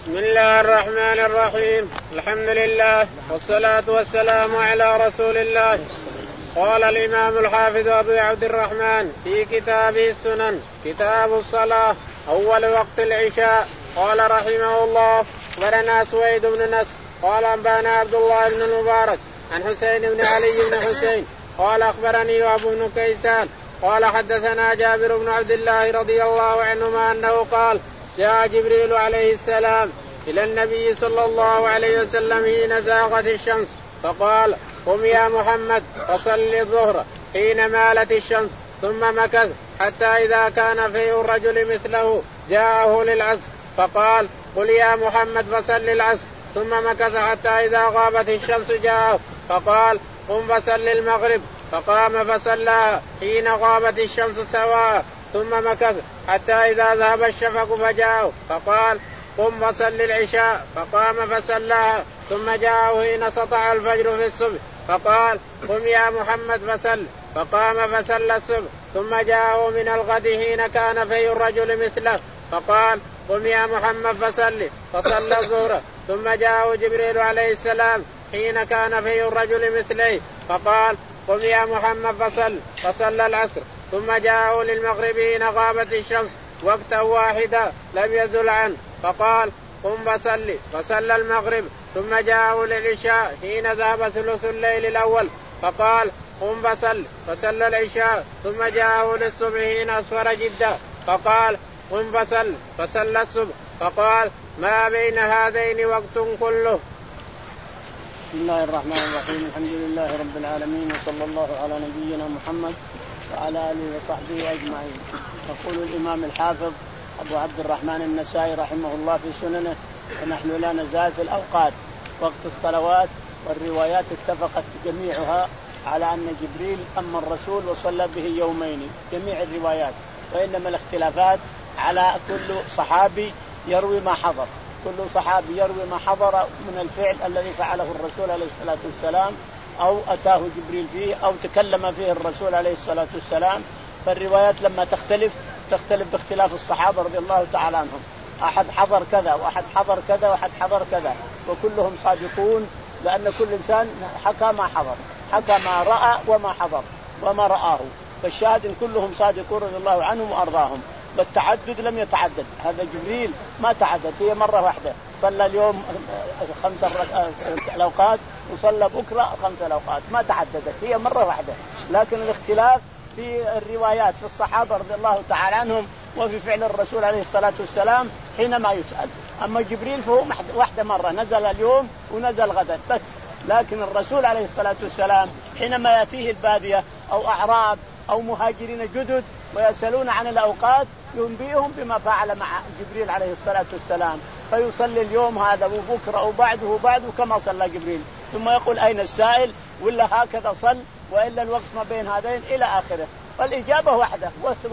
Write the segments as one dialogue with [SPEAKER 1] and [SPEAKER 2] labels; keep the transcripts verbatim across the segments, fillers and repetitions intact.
[SPEAKER 1] بسم الله الرحمن الرحيم. الحمد لله والصلاة والسلام على رسول الله. قال الإمام الحافظ أبو عبد الرحمن في كتابه السنن كتاب الصلاة أول وقت العشاء. قال رحمه الله: أخبرنا سويد بن نصر قال أنبانا عبد الله بن المبارك عن حسين بن علي بن حسين قال أخبرني وهب بن كيسان قال حدثنا جابر بن عبد الله رضي الله عنهما أنه قال: جاء جبريل عليه السلام إلى النبي صلى الله عليه وسلم حين زاغت الشمس فقال: قم يا محمد فصل الظهر حين مالت الشمس، ثم مكث حتى إذا كان فيه الرجل مثله جاءه للعصر فقال: قل يا محمد فصل العصر، ثم مكث حتى إذا غابت الشمس جاءه فقال: قم فصل المغرب، فقام فصلى حين غابت الشمس سواء، ثم مكث حتى إذا ذهب الشفق فجاءه فقال: قم فصل العشاء، فقام فصلاها، ثم جاءه حين سطع الفجر في الصبح فقال: قم يا محمد فصل، فقام فصلى الصبح، ثم جاءه من الغد حين كان فيه الرجل مثله فقال: قم يا محمد فصل، فصلى الظهر، ثم جاءه جبريل عليه السلام حين كان فيه الرجل مثله فقال: قم يا محمد فصل، فصلى العصر، ثم جاءه للمغرب حين غابت الشمس وقتا واحدا لم يزل عنه فقال: قم فصل، فصلى المغرب، ثم جاءه للعشاء حين ذهب ثلث الليل الأول فقال: قم فصل، فصلى العشاء، ثم جاءه للصبح حين أصفر جدا فقال: قم فصل، فصلى الصبح، فقال: ما بين هذين وقت كله.
[SPEAKER 2] بسم الله الرحمن الرحيم. الحمد لله رب العالمين، وصلى الله على نبينا محمد وعلى آله وصحبه أجمعين. يقول الإمام الحافظ أبو عبد الرحمن النسائي رحمه الله في سننه: ونحن لا نزال في الأوقات وقت الصلوات، والروايات اتفقت جميعها على أن جبريل أما الرسول وصلى به يومين، جميع الروايات، وإنما الاختلافات على كل صحابي يروي ما حضر، كل صحابي يروي ما حضر من الفعل الذي فعله الرسول عليه الصلاة والسلام، أو أتاه جبريل فيه، أو تكلم فيه الرسول عليه الصلاة والسلام. فالروايات لما تختلف تختلف باختلاف الصحابة رضي الله تعالى عنهم، أحد حضر كذا وأحد حضر كذا وأحد حضر كذا، وكلهم صادقون، لأن كل إنسان حكى ما حضر، حكى ما رأى وما حضر وما رآه، فالشاهد إن كلهم صادقون رضي الله عنهم وأرضاهم. والتعدد لم يتعدد، هذا جبريل ما تعدد، هي مرة واحدة، صلى اليوم خمس الأوقات وصلى بكرة خمس الأوقات، ما تعددت، هي مرة واحدة. لكن الاختلاف في الروايات في الصحابة رضي الله تعالى عنهم وفي فعل الرسول عليه الصلاة والسلام حينما يسأل. أما جبريل فهو واحدة مرة، نزل اليوم ونزل غدا بس. لكن الرسول عليه الصلاة والسلام حينما يأتيه البادية أو أعراب أو مهاجرين جدد ويسألون عن الأوقات ينبئهم بما فعل مع جبريل عليه الصلاة والسلام، فيصلي اليوم هذا وبكرة وبعده وبعده كما صلى جبريل، ثم يقول: أين السائل؟ ولا هكذا صل، وإلا الوقت ما بين هذين إلى آخره. والإجابة واحدة،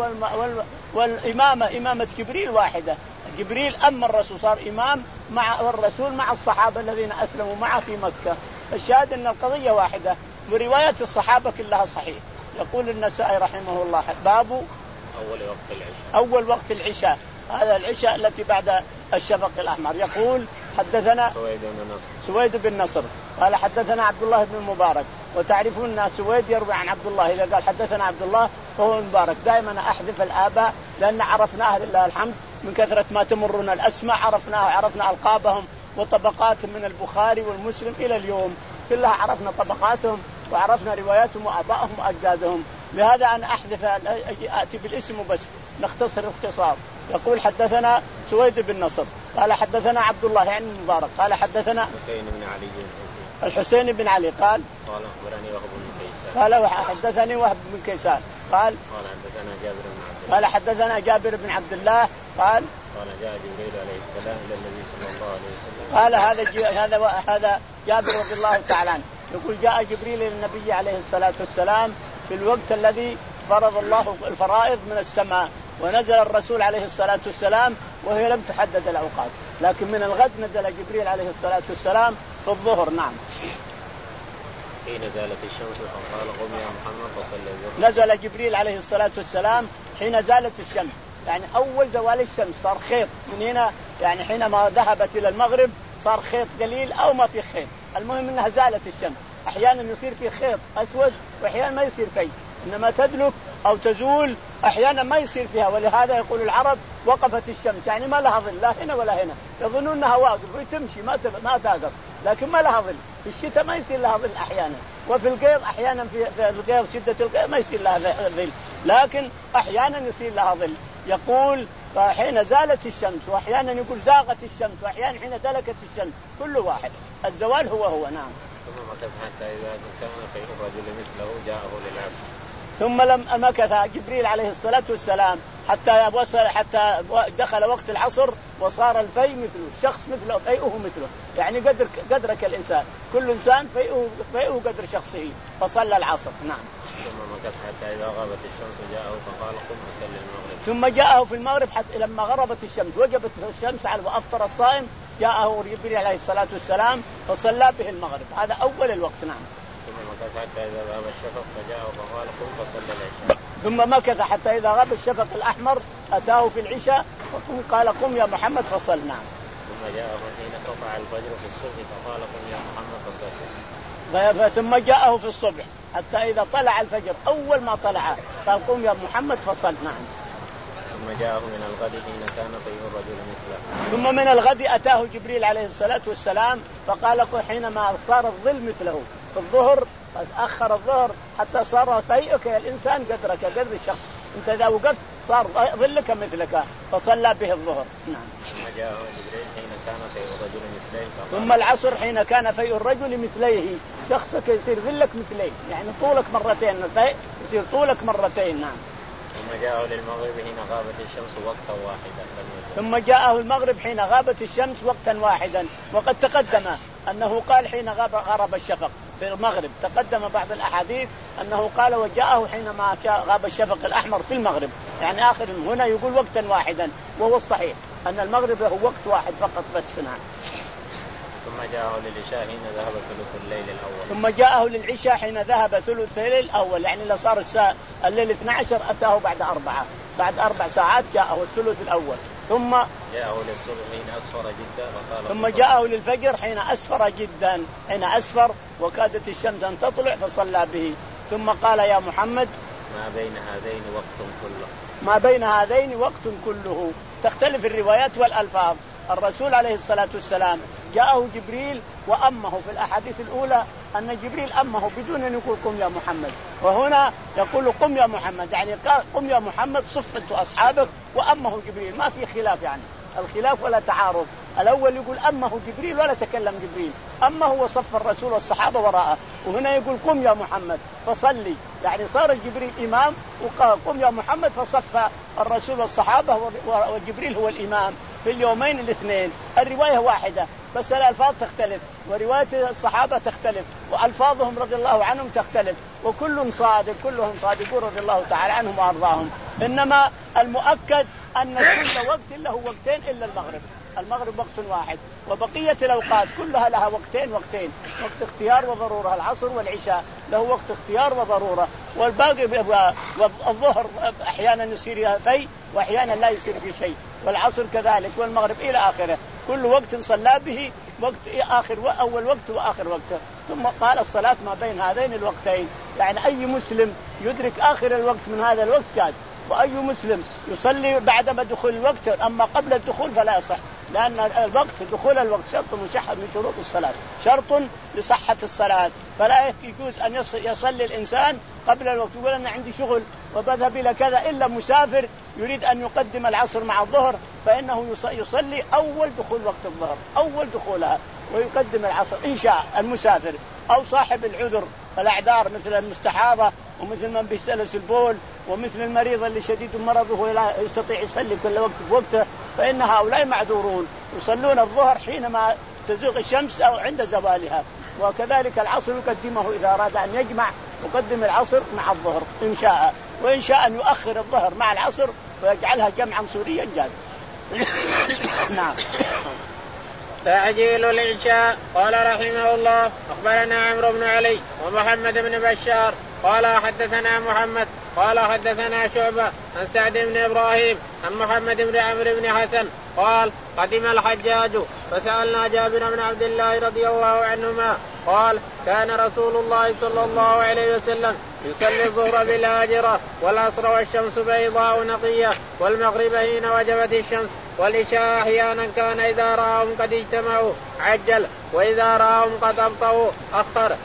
[SPEAKER 2] والإمامة إمامة جبريل واحدة. جبريل أما الرسول صار إمام مع الرسول مع الصحابة الذين أسلموا معه في مكة. الشاهد أن القضية واحدة، وروايات الصحابة كلها صحيح. يقول النسائي رحمه الله: باب
[SPEAKER 1] أول وقت العشاء.
[SPEAKER 2] أول وقت العشاء، هذا العشاء التي بعد الشفق الأحمر. يقول: حدثنا
[SPEAKER 1] سويد بن نصر
[SPEAKER 2] سويد بن نصر قال حدثنا عبد الله بن المبارك. وتعرفون أن سويد يروي عن عبد الله، إذا قال حدثنا عبد الله فهو المبارك. دائما أحذف الآباء لأن عرفناها لله الحمد من كثرة ما تمرنا الأسماء، عرفناها عرفنا ألقابهم وطبقاتهم من البخاري والمسلم إلى اليوم، كلها عرفنا طبقاتهم وعرفنا رواياتهم وآبائهم وأجدادهم. لهذا أنا أحذف أتي بالاسم بس نختصر اختصار. يقول: حدثنا سويد بن نصر قال حدثنا عبد الله يعني المبارك قال حدثنا
[SPEAKER 1] حسين بن علي
[SPEAKER 2] الحسين بن علي قال
[SPEAKER 1] قال أخبرني وهب بن كيسان
[SPEAKER 2] قال حدثني وهب بن كيسان قال
[SPEAKER 1] قال حدثنا جابر بن عبد الله
[SPEAKER 2] قال حدثنا جابر بن عبد الله قال
[SPEAKER 1] قال جاء جبريل عليه السلام إلى النبي صلى الله عليه وسلم.
[SPEAKER 2] قال هذا هذا هذا جابر رضي الله تعالى عنه يقول: جاء جبريل إلى النبي عليه الصلاة والسلام في الوقت الذي فرض الله الفرائض من السماء، ونزل الرسول عليه الصلاة والسلام وهي لم تحدد الأوقات، لكن من الغد نزل جبريل عليه الصلاة والسلام في الظهر. نعم.
[SPEAKER 1] حين زالت الشمس فقال: قم يا محمد فصل الظهر.
[SPEAKER 2] نزل جبريل عليه الصلاة والسلام حين زالت الشمس، يعني أول زوال الشمس صار خيط من هنا يعني حينما ذهبت إلى المغرب صار خيط قليل أو ما في خيط، المهم أنها زالت الشمس. أحيانا يصير في خيط أسود وأحيانا ما يصير فيه، إنما تدلك أو تزول أحيانا ما يصير فيها. ولهذا يقول العرب وقفت الشمس، يعني ما لها ظل لا هنا ولا هنا، يظنون أنها واقف وتمشي ما ما تقف، لكن ما لها ظل. في الشتاء ما يصير لها ظل أحيانا، وفي القيض أحيانا في القيض شدة القيض ما يصير لها ظل، لكن أحيانا يصير لها ظل. يقول حين زالت الشمس، وأحيانا يقول زاغت الشمس، وأحيانا حين دلكت الشمس، كل واحد الزوال هو هو. نعم.
[SPEAKER 1] ثم مكث حتى إذا كان خير الرجل مثله جاءه للعصر.
[SPEAKER 2] ثم لم مكث جبريل عليه الصلاة والسلام حتى وصل حتى دخل وقت العصر وصار الفي مثله، شخص مثله فيئه مثله، يعني قدر قدرك الإنسان، كل إنسان فيئه فيئه قدر شخصه، فصلى العصر. نعم.
[SPEAKER 1] ثم مكث حتى إذا غابت الشمس جاءه فقال قم فصل المغرب.
[SPEAKER 2] ثم جاءه في المغرب حتى لما غربت الشمس وجبت الشمس على وأفطر الصائم، جاءه جبريل عليه الصلاة والسلام فصلى به المغرب. هذا أول الوقت. نعم.
[SPEAKER 1] ثم مكث حتى إذا غاب الشفق فجاءه فقال قم فصل العشاء.
[SPEAKER 2] ثم مكث حتى إذا غاب الشفق الأحمر أتاه في العشاء وقال قم يا محمد فصل. نعم.
[SPEAKER 1] ثم جاءه حين سطع الفجر في الصبح فقال قم يا محمد فصل.
[SPEAKER 2] ثم جاءه في الصبح حتى إذا طلع الفجر أول ما طلع قال قم يا محمد فصل. نعم.
[SPEAKER 1] ثم جاءه من الغد حين كان طيب الرجل مثله.
[SPEAKER 2] ثم من الغد أتاه جبريل عليه الصلاة والسلام فقال حينما صار الظل مثله في الظهر، أخر الظهر حتى صار طيئك يا الإنسان قدرك قدر الشخص، أنت إذا وقفت صار ظلك مثلك، فصلى به الظهر. نعم.
[SPEAKER 1] ثم جاءه جبريل حين كان طيب الرجل مثليه.
[SPEAKER 2] ثم العصر حين كان فيء الرجل مثليه، شخصك يصير ظلك مثليه، يعني طولك مرتين، يصير طولك مرتين. نعم.
[SPEAKER 1] ثم جاءه للمغرب حين غابت الشمس وقتا واحدا.
[SPEAKER 2] ثم جاءه المغرب حين غابت الشمس وقتا واحدا، وقد تقدم أنه قال حين غاب غرب الشفق في المغرب، تقدم بعض الأحاديث أنه قال وجاءه حينما غاب الشفق الأحمر في المغرب، يعني آخر هنا يقول وقتا واحدا، وهو الصحيح أن المغرب له وقت واحد فقط بس. نعم.
[SPEAKER 1] ثم جاءه للعشاء حين ذهب ثلث الليل الأول.
[SPEAKER 2] ثم جاءه للعشاء حين ذهب ثلث الليل الأول، يعني اللي صار الساعة الليل اثني عشر أتاه بعد أربعة، بعد أربع ساعات جاءه الثلث الأول. ثم
[SPEAKER 1] جاءه للصبح حين أسفر جدا فقال.
[SPEAKER 2] ثم جاءه للفجر حين أسفر جدا، حين أسفر وكادت الشمس أن تطلع فصلى به. ثم قال يا محمد
[SPEAKER 1] ما بين هذين وقت كله.
[SPEAKER 2] ما بين هذين وقت كله. تختلف الروايات والألفاظ. الرسول عليه الصلاة والسلام جاءه جبريل وأمه في الأحاديث الأولى أن جبريل أمه بدون أن يقول قم يا محمد، وهنا يقول قم يا محمد، يعني قم يا محمد صف أنت أصحابك، وأمه جبريل، ما في خلاف، يعني الخلاف ولا تعارض. الأول يقول أمه جبريل ولا تكلم جبريل، أمه وصف الرسول والصحابة وراءه، وهنا يقول قم يا محمد فصلي، يعني صار جبريل إمام وقال قم يا محمد فصف الرسول والصحابة وجبريل هو الإمام في اليومين الاثنين. الرواية واحدة بس الألفاظ تختلف، ورواية الصحابة تختلف، وألفاظهم رضي الله عنهم تختلف، وكل صادق، كلهم صادقون رضي الله تعالى عنهم وأرضاهم. إنما المؤكد أن كل وقت له وقتين إلا المغرب، المغرب وقت واحد، وبقية الأوقات كلها لها وقتين وقتين، وقت اختيار وضرورة، العصر والعشاء له وقت اختيار وضرورة، والباقي الظهر أحيانا يصير في وأحيانا لا يصير في شيء، والعصر كذلك، والمغرب إلى آخره، كل وقت صلى به وقت آخر وأول وقت وآخر وقت. ثم قال الصلاة ما بين هذين الوقتين، يعني أي مسلم يدرك آخر الوقت من هذا الوقت جاد، وأي مسلم يصلي بعدما دخول الوقت، أما قبل الدخول فلا يصح، لأن الوقت دخول الوقت شرط مشحذ من شروط الصلاة، شرط لصحة الصلاة، فلا يجوز أن يصلي الإنسان قبل الوقت، يقول أنا عندي شغل وبذهب إلى كذا، إلا مسافر يريد أن يقدم العصر مع الظهر فإنه يصلي أول دخول وقت الظهر، أول دخولها، ويقدم العصر إن شاء المسافر، أو صاحب العذر الأعذار مثل المستحاضة ومثل من بيسلس البول ومثل المريض اللي شديد مرضه ولا يستطيع يصلي كل وقت بوقته، فإن هؤلاء معذورون يصلون الظهر حينما تزيغ الشمس أو عند زوالها. وكذلك العصر يقدمه إذا أراد أن يجمع، يقدم العصر مع الظهر إن شاء، وإن شاء أن يؤخر الظهر مع العصر ويجعلها جمعا سوريا جاد. نعم.
[SPEAKER 1] تعجيل العشاء. قال رحمه الله أخبرنا عمرو بن علي ومحمد بن بشار قال حدثنا محمد قال حدثنا شعبة عن سعد بن إبراهيم عن محمد بن عمرو بن حسن قال قدم الحجاج فسألنا جابر بن عبد الله رضي الله عنهما قال كان رسول الله صلى الله عليه وسلم يصلي الظهر بالهاجرة والعصر والشمس بيضاء نقية والمغرب حين وجبت الشمس والعشاء أحيانا كان إذا رأهم قد اجتمعوا عجل وإذا رأهم قد أبطأوا أخر.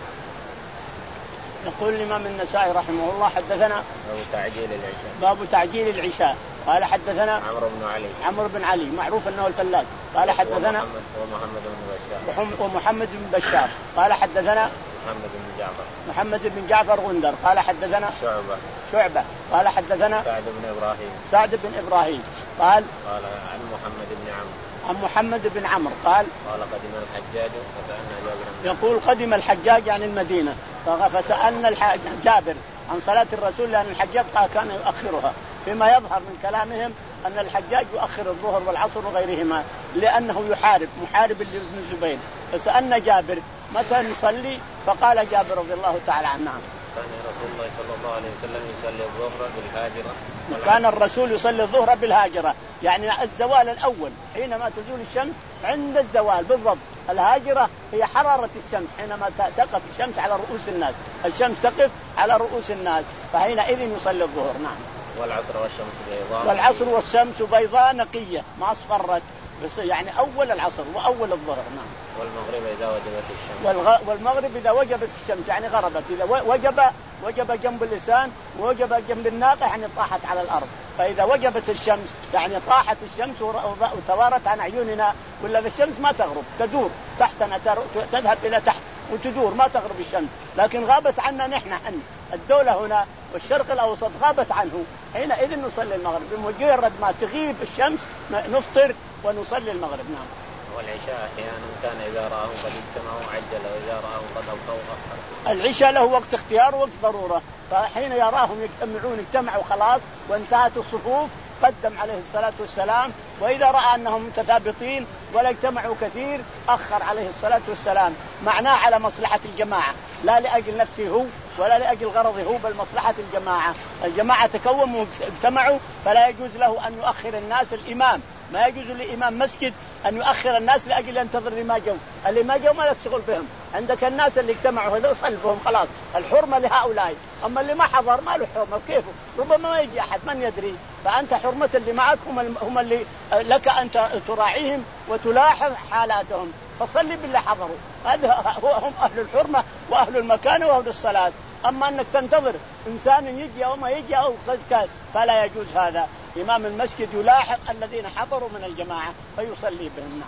[SPEAKER 2] يقول الإمام النسائي رحمه الله حدثنا
[SPEAKER 1] باب تعجيل العشاء
[SPEAKER 2] باب تعجيل العشاء قال حدثنا
[SPEAKER 1] عمرو بن علي
[SPEAKER 2] عمرو بن علي معروف أنه الفلاس قال حدثنا
[SPEAKER 1] ومحمد بن بشار
[SPEAKER 2] ومحمد بن بشار قال حدثنا
[SPEAKER 1] محمد بن جعفر
[SPEAKER 2] محمد بن جعفر غندر قال حدثنا
[SPEAKER 1] شعبة
[SPEAKER 2] شعبة قال حدثنا
[SPEAKER 1] سعد بن إبراهيم
[SPEAKER 2] سعد بن إبراهيم قال
[SPEAKER 1] قال عن محمد بن عمرو
[SPEAKER 2] عن محمد بن عمرو قال
[SPEAKER 1] قال قدم الحجاج فسألنا جابر
[SPEAKER 2] يقول قدم الحجاج عن المدينة فسألنا جابر عن صلاة الرسول لأن الحجاج كان يؤخرها فيما يظهر من كلامهم أن الحجاج يؤخر الظهر والعصر وغيرهما لأنه يحارب محارب لابن الزبير. فسألنا جابر متى نصلي فقال جابر رضي الله تعالى عنه
[SPEAKER 1] كان رسول الله صلى الله عليه وسلم يصلي الظهر بالهاجرة
[SPEAKER 2] كان الرسول يصلي الظهر بالهاجرة يعني الزوال الأول حينما تزول الشمس عند الزوال بالضبط. الهاجرة هي حرارة الشمس حينما تقف الشمس على رؤوس الناس الشمس تقف على رؤوس الناس فحينئذ يصلي الظهر. نعم.
[SPEAKER 1] والعصر والشمس بيضاء
[SPEAKER 2] والعصر والشمس بيضاء نقية ما أصفرت بس يعني أول العصر وأول الظهر. نعم.
[SPEAKER 1] والمغرب إذا وجبت الشمس
[SPEAKER 2] والغ... والمغرب إذا وجبت الشمس يعني غربت إذا وجب وجب جنب اللسان ووجب جنب الناقة يعني طاحت على الأرض. فإذا وجبت الشمس يعني طاحت الشمس وثوارت عن عيوننا ولا الشمس ما تغرب تدور تحتنا تذهب إلى تحت وتدور ما تغرب الشمس لكن غابت عنا نحن عن الدولة هنا والشرق الأوسط غابت عنه حينئذ نصلي المغرب بمجرد ما تغيب الشمس نفطر ونصلي المغرب. نعم.
[SPEAKER 1] والعشاء أحيانا كان إذا رأهم قد اجتمعوا عجل وإذا رأهم قد أبطأوا أخر.
[SPEAKER 2] العشاء له وقت اختيار ووقت ضرورة فحين يراهم يجتمعون اجتمعوا خلاص وانتهت الصفوف قدم عليه الصلاة والسلام وإذا رأى أنهم متثابطين ولا اجتمعوا كثير أخر عليه الصلاة والسلام معناه على مصلحة الجماعة لا لأجل نفسه هو ولا لأجل غرضه هو بل مصلحة الجماعة. الجماعة تكونوا واجتمعوا فلا يجوز له أن يؤخر الناس الإمام ما يجوز لإمام مسجد أن يؤخر الناس لأجل ينتظر اللي ما جو اللي ما جو ما لا تشغل بهم عندك الناس اللي اجتمعوا هذول صلبهم خلاص الحرمة لهؤلاء أما اللي ما حضر ما له حرمة كيفه ربما ما يجي أحد من يدري فأنت حرمة اللي معك هم, هم اللي لك أن تراعيهم وتلاحظ حالاتهم فصلي بالله حضروا هذا هم أهل الحرمة وأهل المكان وأهل الصلاة. أما أنك تنتظر إنسان يجي أو ما يجي أو فلا يجوز هذا. إمام المسجد يلاحظ الذين حضروا من الجماعة فيصلي بهم.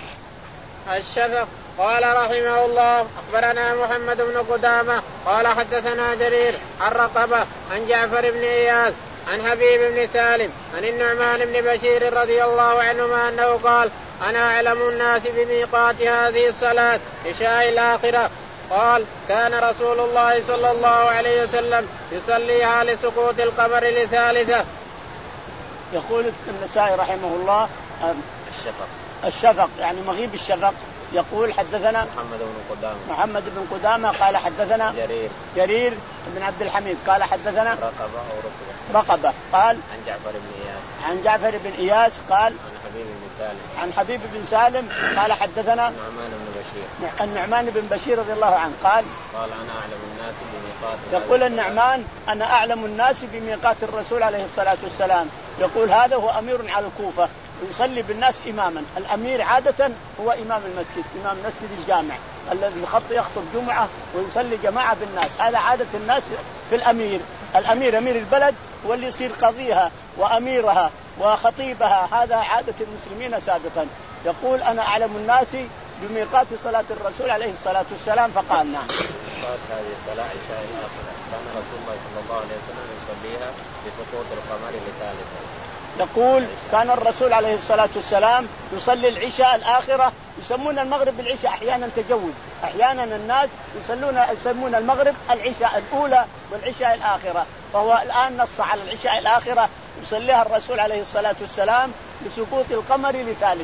[SPEAKER 1] الشفق قال رحمه الله أخبرنا محمد بن قدامة قال حدثنا جرير عن رقبة عن جعفر بن إياس عن حبيب بن سالم عن النعمان بن بشير رضي الله عنهما أنه قال أنا أعلم الناس بميقات هذه الصلاة عشاء الآخرة قال كان رسول الله صلى الله عليه وسلم يصليها لسقوط القمر لثالثة.
[SPEAKER 2] يقول النسائي رحمه الله
[SPEAKER 1] الشفق
[SPEAKER 2] الشفق يعني مغيب الشفق. يقول حدثنا
[SPEAKER 1] محمد بن قدامة
[SPEAKER 2] محمد بن قدامة قال حدثنا
[SPEAKER 1] جرير
[SPEAKER 2] جرير بن عبد الحميد قال حدثنا
[SPEAKER 1] رقبة أو رقبة
[SPEAKER 2] رقبة قال
[SPEAKER 1] عن جعفر بن إياس
[SPEAKER 2] عن جعفر بن إياس قال
[SPEAKER 1] عن حبيب بن سالم
[SPEAKER 2] عن حبيب بن سالم قال حدثنا
[SPEAKER 1] النعمان بن بشير
[SPEAKER 2] النعمان بن بشير رضي الله عنه قال
[SPEAKER 1] قال أنا أعلم الناس بميقات
[SPEAKER 2] يقول النعمان أنا أعلم الناس بميقات الرسول عليه الصلاة والسلام. يقول هذا هو أمير على الكوفة يصلي بالناس إماما. الأمير عادة هو إمام المسجد إمام مسجد الجامع الذي يخط يخطب جمعة ويصلي جماعة بالناس هذا عادة الناس في الأمير. الأمير أمير البلد هو اللي يصير قاضيها وأميرها وخطيبها هذا عادة المسلمين سابقا. يقول أنا أعلم الناس بميقات صلاة الرسول عليه الصلاة والسلام فقال نعم
[SPEAKER 1] هذه الصلاة عشاء الآخرة كان رسول الله صلى الله عليه وسلم يصليها بسقوط القمر لثالثة.
[SPEAKER 2] يقول كان الرسول عليه الصلاة والسلام يصلي العشاء الآخرة يسمون المغرب بالعشاء أحيانا تجوز أحيانا الناس يصلون يسمون المغرب العشاء الأولى والعشاء الآخرة فهو الآن نص على العشاء الآخرة يصليها الرسول عليه الصلاة والسلام بسقوط القمر لثالثة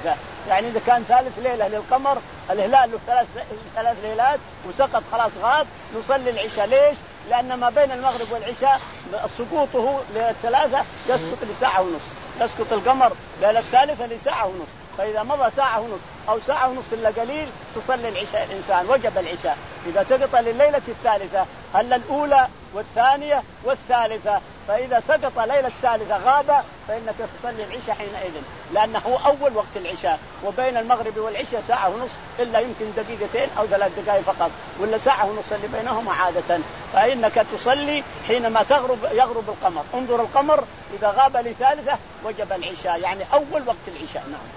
[SPEAKER 2] يعني إذا كان ثالث ليلة للقمر الهلال له ثلاث ثلاث ليلات وسقط خلاص غاب نصلي العشاء. ليش؟ لأن ما بين المغرب والعشاء سقوطه للثلاثة يسقط لساعة ونص، يسقط القمر ليلة الثالثة لساعة ونص، فإذا مضى ساعة ونص أو ساعة ونص إلا قليل تصلي العشاء الإنسان وجب العشاء. إذا سقط لليلة الثالثة هل الأولى والثانية والثالثة، فإذا سقط ليلة الثالثة غاب فإنك تصلي العشاء حينئذ، لأنه هو أول وقت العشاء، وبين المغرب والعشاء ساعة ونص إلا يمكن دقيقتين أو ثلاث دقائق فقط، ولا ساعة ونص اللي بينهما عادة. فإنك تصلي حينما تغرب يغرب القمر. انظر القمر إذا غاب لثالثة وجب العشاء، يعني أول وقت العشاء. نعم.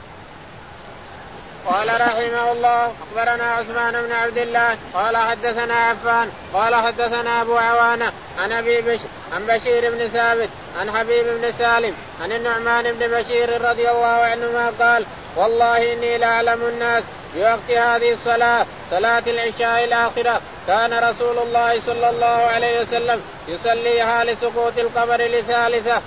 [SPEAKER 1] قال رحمه الله أخبرنا عثمان بن عبد الله قال حدثنا عفان قال حدثنا أبو عوانة عن أبي بشر عن بشير بن ثابت عن حبيب بن سالم عن النعمان بن بشير رضي الله عنهما قال والله إني لأعلم الناس بوقت هذه الصلاة صلاة العشاء الآخرة كان رسول الله صلى الله عليه وسلم يصليها لسقوط القمر لثالثة.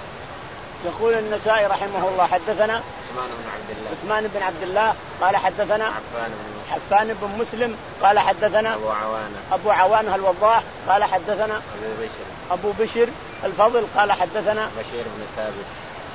[SPEAKER 2] يقول النسائي رحمه الله حدثنا
[SPEAKER 1] عثمان بن عبد الله
[SPEAKER 2] عثمان بن عبد الله قال حدثنا
[SPEAKER 1] عفان بن
[SPEAKER 2] حفان بن مسلم قال حدثنا
[SPEAKER 1] أبو عوانة
[SPEAKER 2] أبو عوانة الوضاح قال حدثنا
[SPEAKER 1] أبو بشر
[SPEAKER 2] أبو بشر الفضل قال حدثنا
[SPEAKER 1] بشير بن ثابت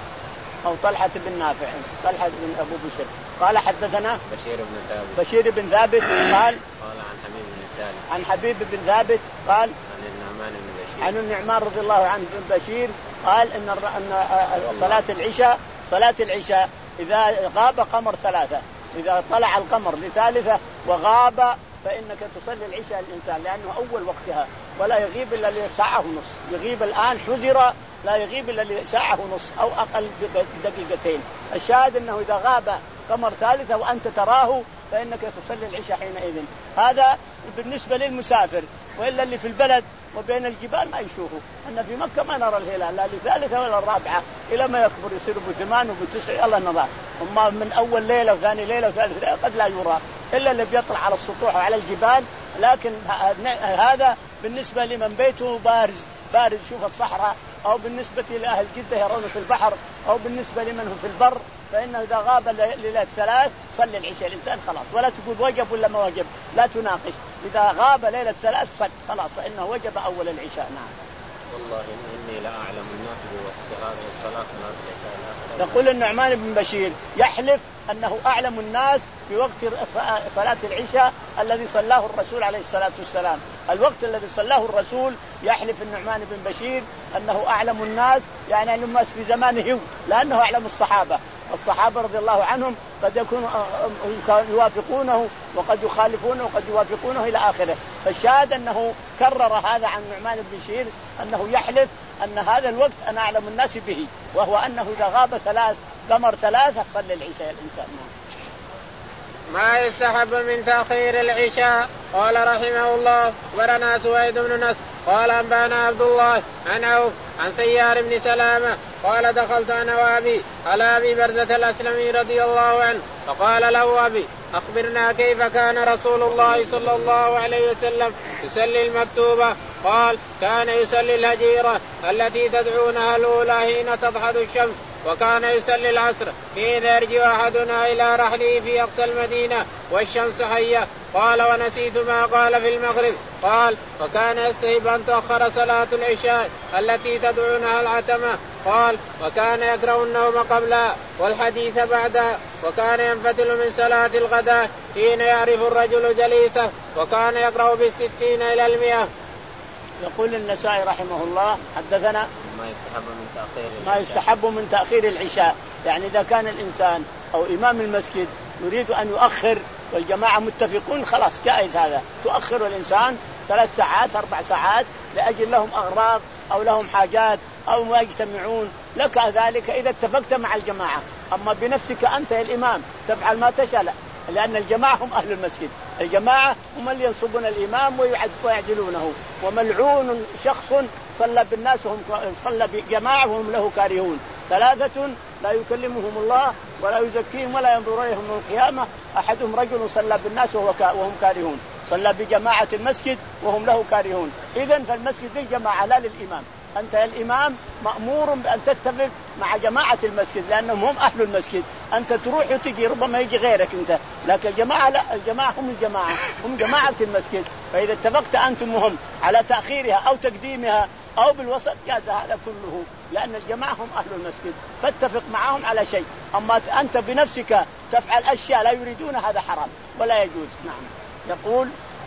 [SPEAKER 2] أو طلحة بن نافع طلحة بن أبو بشر قال حدثنا
[SPEAKER 1] بشير بن ثابت
[SPEAKER 2] بشير بن ثابت قال
[SPEAKER 1] قال عن حبيب بن سالم
[SPEAKER 2] عن حبيب بن ثابت قال
[SPEAKER 1] عن النعمان بن بشير
[SPEAKER 2] عن النعمان رضي الله عنه بن بشير قال إن أن صلاة العشاء صلاة العشاء إذا غاب قمر ثلاثة، إذا طلع القمر لثالثة وغاب فإنك تصلي العشاء الإنسان، لأنه أول وقتها ولا يغيب إلا لساعة ونص. يغيب الآن حذر لا يغيب إلا لساعة ونص أو أقل دقيقتين. الشاهد أنه إذا غاب قمر ثالثة وأنت تراه فإنك تصلي العشاء حينئذ. هذا بالنسبة للمسافر، وإلا اللي في البلد وبين الجبال ما يشوفوا. أن في مكة ما نرى الهلال لا لثالثة ولا الرابعة إلى ما يكبر يصير بثمان وبتسع الله نراه. أما من أول ليلة وثاني ليلة وثالث ليلة قد لا يرى إلا اللي بيطلع على السطوح وعلى الجبال. لكن هذا بالنسبة لمن بيته بارز بارز يشوف الصحراء، أو بالنسبة لأهل جدة يرون في البحر، أو بالنسبة لمن هو في البر، فإنه إذا غاب ليلة ثلاث صلي العشاء الإنسان خلاص، ولا تقول وجب ولا ما وجب، لا تناقش. إذا غاب ليلة ثلاث صل خلاص فإنه وجب أول العشاء. نعم.
[SPEAKER 1] والله إني لا أعلم الناس بوقت هذه الصلاة صلاة العشاء.
[SPEAKER 2] يقول النعمان بن بشير يحلف أنه أعلم الناس في وقت صلاة العشاء الذي صلاه الرسول عليه الصلاة والسلام. الوقت الذي صلاه الرسول يحلف النعمان بن بشير أنه أعلم الناس، يعني الناس في زمانه، لأنه أعلم الصحابة. الصحابة رضي الله عنهم قد يكون يوافقونه وقد يخالفونه وقد يوافقونه إلى آخره. فالشاهد أنه كرر هذا عن النعمان بن بشير أنه يحلف أن هذا الوقت أنا أعلم الناس به، وهو أنه إذا غاب ثلاث قمر ثلاثة صلى العشاء الإنسان.
[SPEAKER 1] ما يستحب من تأخير العشاء. قال رحمه الله أخبرنا سويد بن نصر قال أنبانا عبد الله عن عوف عن سيار بن سلامة قال دخلت أنا وأبي على أبي برزة الأسلمي رضي الله عنه فقال له أبي أخبرنا كيف كان رسول الله صلى الله عليه وسلم يصلي المكتوبة. قال كان يصلي الهجيرة التي تدعونها الأولى حين تضحض الشمس، وكان يصلي العصر حين يرجع أحدنا إلى رحله في أقصى المدينة والشمس حية. قال ونسيت ما قال في المغرب. قال وكان يستحب أن تؤخر صلاة العشاء التي تدعونها العتمة. قال وكان يكره النوم قبلها والحديث بعدها، وكان ينفتل من صلاة الغداء حين يعرف الرجل جليسه، وكان يقرأ بالستين إلى المئة.
[SPEAKER 2] يقول النسائي رحمه الله حدثنا
[SPEAKER 1] ما يستحب من تأخير
[SPEAKER 2] ما يستحب من تأخير العشاء، يعني إذا كان الإنسان أو إمام المسجد يريد أن يؤخر والجماعة متفقون خلاص جائز هذا، تؤخر الإنسان ثلاث ساعات أربع ساعات لأجل لهم أغراض أو لهم حاجات أو ما يجتمعون لك ذلك إذا اتفقت مع الجماعة. أما بنفسك أنت الإمام تفعل ما تشاء لا، لأن الجماعة هم أهل المسجد، الجماعة هم اللي ينصبون الإمام ويعدلونه. وملعون شخص صلى بالناس وهم صلى بجماعة وهم له كارهون. ثلاثة لا يكلمهم الله ولا يزكيهم ولا ينظر إليهم يوم القيامة، أحدهم رجل صلى بالناس وهم كارهون، صلى بجماعة المسجد وهم له كارهون. إذن فالمسجد للجماعة لا للإمام. أنت الإمام مأمور بأن تتفق مع جماعة المسجد لأنهم هم أهل المسجد. أنت تروح وتجي ربما يجي غيرك أنت، لكن الجماعة لا، الجماعة هم الجماعة، هم جماعة المسجد. فإذا اتفقت أنتم وهم على تأخيرها أو تقديمها أو بالوسط جاز هذا كله، لأن الجماعة هم أهل المسجد، فاتفق معهم على شيء. أما أنت بنفسك تفعل أشياء لا يريدون هذا حرام ولا يجوز. نعم. يقول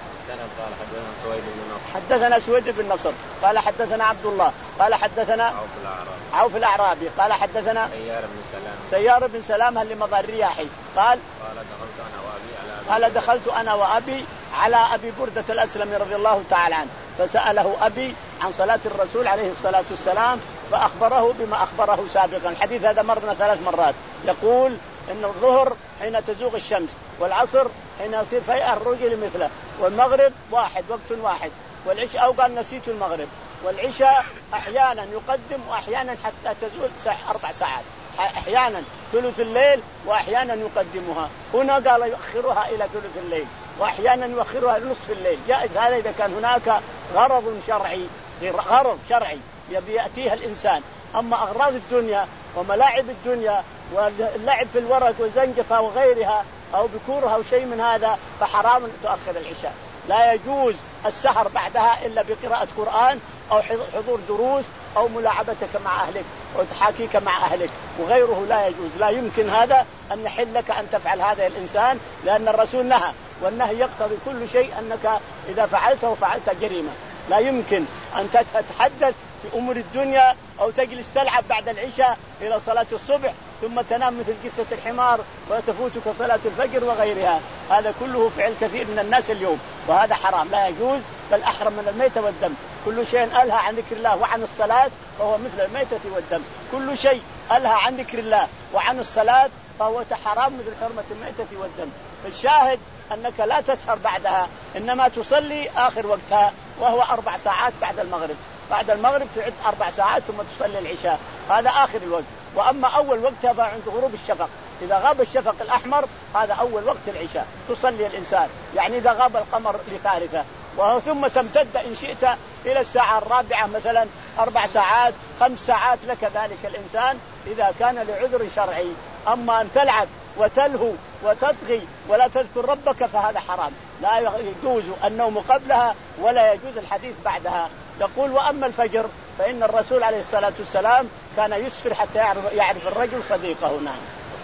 [SPEAKER 1] قال حدثنا سويد بن نصر
[SPEAKER 2] حدثنا سويد بن نصر قال حدثنا عبد الله قال حدثنا
[SPEAKER 1] عوف الأعرابي
[SPEAKER 2] عوف الأعرابي قال حدثنا
[SPEAKER 1] سيار بن سلام
[SPEAKER 2] سيار بن سلامة اللي مضى الرياحي قال
[SPEAKER 1] قال دخلت أنا وأبي على
[SPEAKER 2] قال دخلت أنا وأبي على أبي بردة الأسلمي رضي الله تعالى عنه، فسأله أبي عن صلاة الرسول عليه الصلاة والسلام فأخبره بما أخبره سابقا. الحديث هذا مرنا ثلاث مرات. يقول إن الظهر حين تزوغ الشمس، والعصر حين يصير فيء الرجل مثله، والمغرب واحد وقت واحد، والعشاء أو قال نسيت المغرب، والعشاء أحيانا يقدم وأحيانا حتى تزول أربع ساعات، أحيانا ثلث الليل وأحيانا يقدمها. هنا قال يؤخرها إلى ثلث الليل وأحيانا يؤخرها نصف الليل، جائز هذا إذا كان هناك غرض شرعي، غرض شرعي يبي يأتيها الإنسان. أما أغراض الدنيا وملاعب الدنيا واللعب في الورق والزنجفة وغيرها أو بكورها أو شيء من هذا فحرام تؤخر العشاء. لا يجوز السهر بعدها إلا بقراءة قرآن أو حضور دروس أو ملاعبتك مع أهلك أو تحاكيك مع أهلك، وغيره لا يجوز. لا يمكن هذا أن يحل لك أن تفعل هذا الإنسان، لأن الرسول نهى، والنهي يقتضي كل شيء أنك إذا فعلته فعلت جريمة. لا يمكن أن تتحدث في أمور الدنيا أو تجلس تلعب بعد العشاء إلى صلاة الصبح ثم تنام مثل جثة الحمار وتفوتك صلاة الفجر وغيرها. هذا كله فعل كثير من الناس اليوم، وهذا حرام لا يجوز، بل أحرم من الميتة والدم. كل شيء ألهى عن ذكر الله وعن الصلاة فهو مثل الميتة والدم. كل شيء ألهى عن ذكر الله وعن الصلاة فهو حرام مثل حرمة الميتة والدم. فالشاهد أنك لا تسهر بعدها، إنما تصلي آخر وقتها وهو أربع ساعات بعد المغرب. بعد المغرب تعد أربع ساعات ثم تصلي العشاء، هذا آخر الوقت. وأما أول وقتها فعند غروب الشفق، إذا غاب الشفق الأحمر هذا أول وقت العشاء تصلي الإنسان، يعني إذا غاب القمر لثالثة، وثم تمتد إن شئت إلى الساعة الرابعة مثلا أربع ساعات خمس ساعات لك ذلك الإنسان إذا كان لعذر شرعي. أما أن تلعب وتلهو وتطغي ولا تذكر ربك فهذا حرام، لا يجوز النوم قبلها ولا يجوز الحديث بعدها. يقول وأما الفجر فإن الرسول عليه الصلاة والسلام كان يسفر حتى يعرف, يعرف الرجل صديقه. نعم.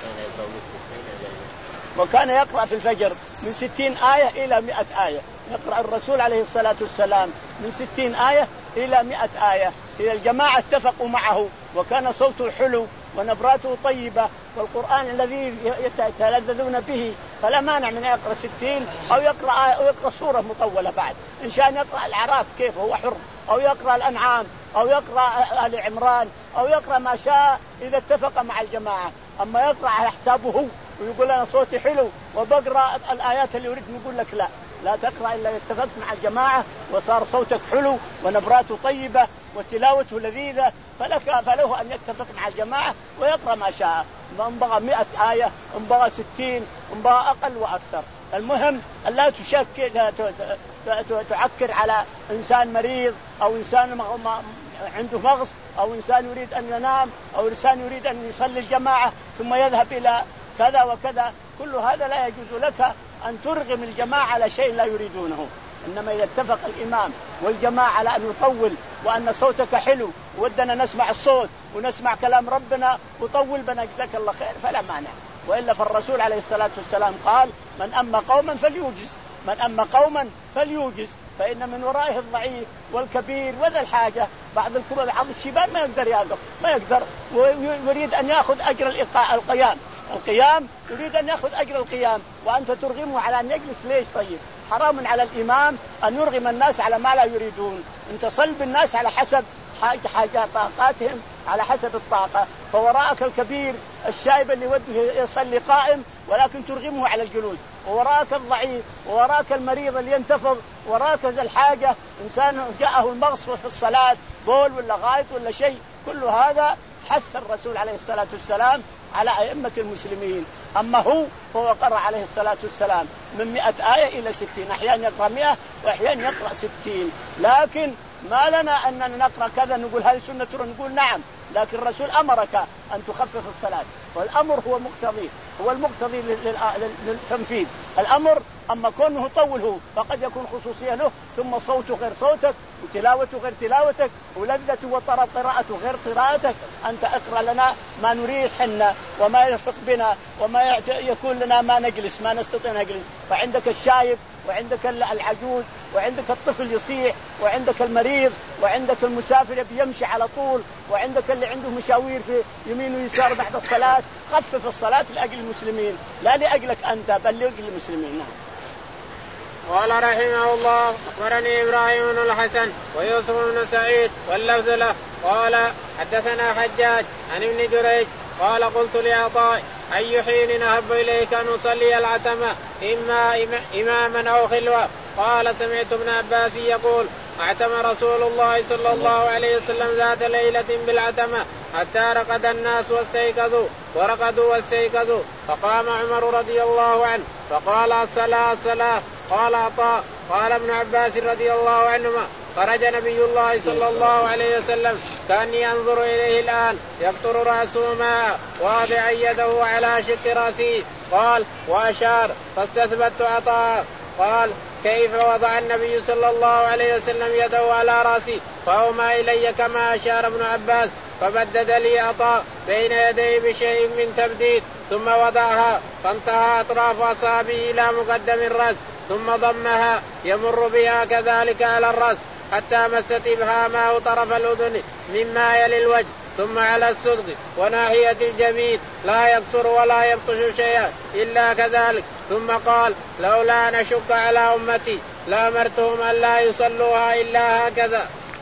[SPEAKER 2] وكان يقرأ في الفجر من ستين آية إلى مئة آية، يقرأ الرسول عليه الصلاة والسلام من ستين آية إلى مئة آية. إذا الجماعة اتفقوا معه وكان صوته حلو ونبراته طيبة والقرآن الذي يتلذذون به فلا مانع من يقرأ ستين أو يقرأ أو يقرأ سورة مطولة بعد، إن شاء يقرأ الأعراف كيف هو حر، أو يقرأ الأنعام أو يقرأ آل عمران أو يقرأ ما شاء إذا اتفق مع الجماعة. أما يقرأ على حسابه هو ويقول أنا صوتي حلو وبقرأ الآيات اللي يريد نقول لك لا، لا تقرأ إلا اتفقت مع الجماعة وصار صوتك حلو ونبراته طيبة وتلاوته لذيذة، فلك فله أن يتفق مع الجماعة ويقرأ ما شاء، من بغى مئة آية من بغى ستين من بغى أقل وأكثر. المهم أن لا تشكك تعكر على إنسان مريض أو إنسان عنده مغص أو إنسان يريد أن ينام أو إنسان يريد أن يصلي الجماعة ثم يذهب إلى كذا وكذا. كل هذا لا يجوز لك أن ترغم الجماعة على شيء لا يريدونه. إنما إذا اتفق الإمام والجماعة على أن يطول وأن صوتك حلو ودنا نسمع الصوت ونسمع كلام ربنا وطول بنا جزاك الله خير فلا مانع. وإلا فالرسول عليه الصلاة والسلام قال من أما قوما فليوجز، من أما قوما فليوجز، فإن من ورائه الضعيف والكبير وذا الحاجة. بعض الكبار بعض الشباب ما يقدر يقف ما يقدر ويريد أن يأخذ أجر القيام القيام يريد أن يأخذ أجر القيام وأنت ترغمه على أن يجلس. ليش؟ طيب حرام على الإمام أن يرغم الناس على ما لا يريدون. أنت صل بالناس على حسب حاجة حاجة طاقاتهم على حسب الطاقة. فوراءك الكبير الشايب اللي وده يصلي قائم ولكن ترغمه على الجلوس، ووراءك الضعيف ووراءك المريض اللي ينتفض، وراءك ذا الحاجة إنسان جاءه المغص في الصلاة بول ولا غائط ولا شيء. كل هذا حث الرسول عليه الصلاة والسلام على أئمة المسلمين. أما هو فهو قرأ عليه الصلاة والسلام من مئة آية إلى ستين، أحيانا يقرأ مئة وأحيانا يقرأ ستين. لكن ما لنا أننا نقرأ كذا نقول هذه سنة، نقول نعم، لكن الرسول أمرك أن تخفف الصلاة، والأمر هو مقتضي، هو المقتضي للتنفيذ الأمر. أما كونه يطوله فقد يكون خصوصية له، ثم صوته غير صوتك، وتلاوته غير تلاوتك، ولذته وطرب قراءته غير قراءتك. أنت اقرأ لنا ما نريد حنا وما يرفق بنا وما يكون لنا ما نجلس ما نستطيع نجلس. فعندك الشايب وعندك العجوز وعندك الطفل يصيح وعندك المريض وعندك المسافر يمشي على طول وعندك اللي عنده مشاوير في يمين ويسار بعد الصلاة. خفف الصلاة لأجل المسلمين لا لأجلك أنت بل لأجل المسلمين.
[SPEAKER 1] قال رحمه الله أخبرني إبراهيم بن الحسن ويوسف بن سعيد واللفظ له قال حدثنا حجاج عن ابن جريج قال قلت لعطاء أي حين أحب إليك أن نصلي العتمة إما إماما أو خلوة؟ قال سمعت ابن عباس يقول اعتم رسول الله صلى الله عليه وسلم ذات ليلة بالعتمة حتى رقد الناس واستيقظوا ورقدوا واستيقظوا، فقام عمر رضي الله عنه فقال الصلاة الصلاة. قال عطاء قال ابن عباس رضي الله عنهما خرج نبي الله صلى الله عليه وسلم كأني أنظر إليه الآن يقطر رأسه ماء واضعا يده على شق رأسه. قال وأشار فاستثبت عطاء قال كيف وضع النبي صلى الله عليه وسلم يده على رأسي فأومى إلي كما أشار ابن عباس، فبدد لي عطاء بين يديه بشيء من تبديد ثم وضعها فانتهى أطراف أصابعه إلى مقدم الرأس ثم ضمها يمر بها كذلك على الرأس حتى مست إبهامه طرف الأذن مما يلي الوجه ثم على الصدغ وناحية الجبين لا يقصر ولا يبطش شيئا إلا كذلك. ثم قال لولا أن أشق على أمتي لأمرتهم أن لا يصلوها إلا هكذا.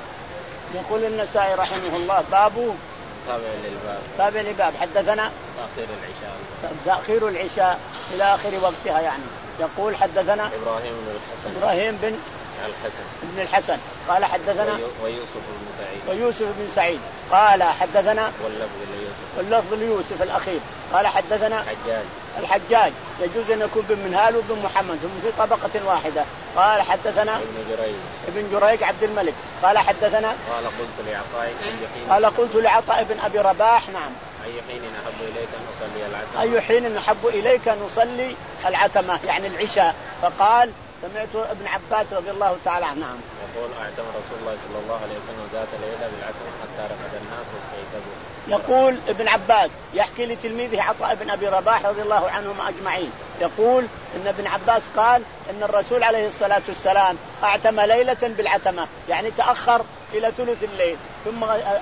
[SPEAKER 2] يقول النسائي رحمه الله باب
[SPEAKER 1] تابع للباب
[SPEAKER 2] تابع للباب حدثنا
[SPEAKER 1] تأخير العشاء
[SPEAKER 2] تأخير العشاء إلى آخر وقتها. يعني يقول حدثنا
[SPEAKER 1] إبراهيم بن الحسن
[SPEAKER 2] إبراهيم بن
[SPEAKER 1] الحسن
[SPEAKER 2] ابن الحسن قال حدثنا
[SPEAKER 1] ويوسف بن سعيد
[SPEAKER 2] ويوسف بن سعيد قال حدثنا
[SPEAKER 1] واللفظ ليوسف
[SPEAKER 2] واللفظ ليوسف الأخير قال حدثنا
[SPEAKER 1] حجاج
[SPEAKER 2] الحجاج يجوز أن يكون بن منهال وبن محمد هم في طبقة واحدة. قال حدثنا
[SPEAKER 1] ابن جريج
[SPEAKER 2] ابن جريج عبد الملك قال حدثنا
[SPEAKER 1] قال قلت لعطاء
[SPEAKER 2] قال قلت لعطاء بن أبي رباح نعم
[SPEAKER 1] أي حين أحب إليك أن نصلي العتمة
[SPEAKER 2] أي حين أحب إليك أن نصلي العتمة يعني العشاء؟ فقال سمعت ابن عباس رضي الله تعالى عنه نعم
[SPEAKER 1] يقول اعتم رسول الله صلى الله عليه وسلم ذات ليلة بالعتمة حتى رقد الناس واستيقظوا.
[SPEAKER 2] يقول ابن عباس يحكي لتلميذه عطاء بن أبي رباح رضي الله عنهم أجمعين يقول إن ابن عباس قال إن الرسول عليه الصلاة والسلام اعتم ليلة بالعتمة يعني تأخر إلى ثلث الليل، ثم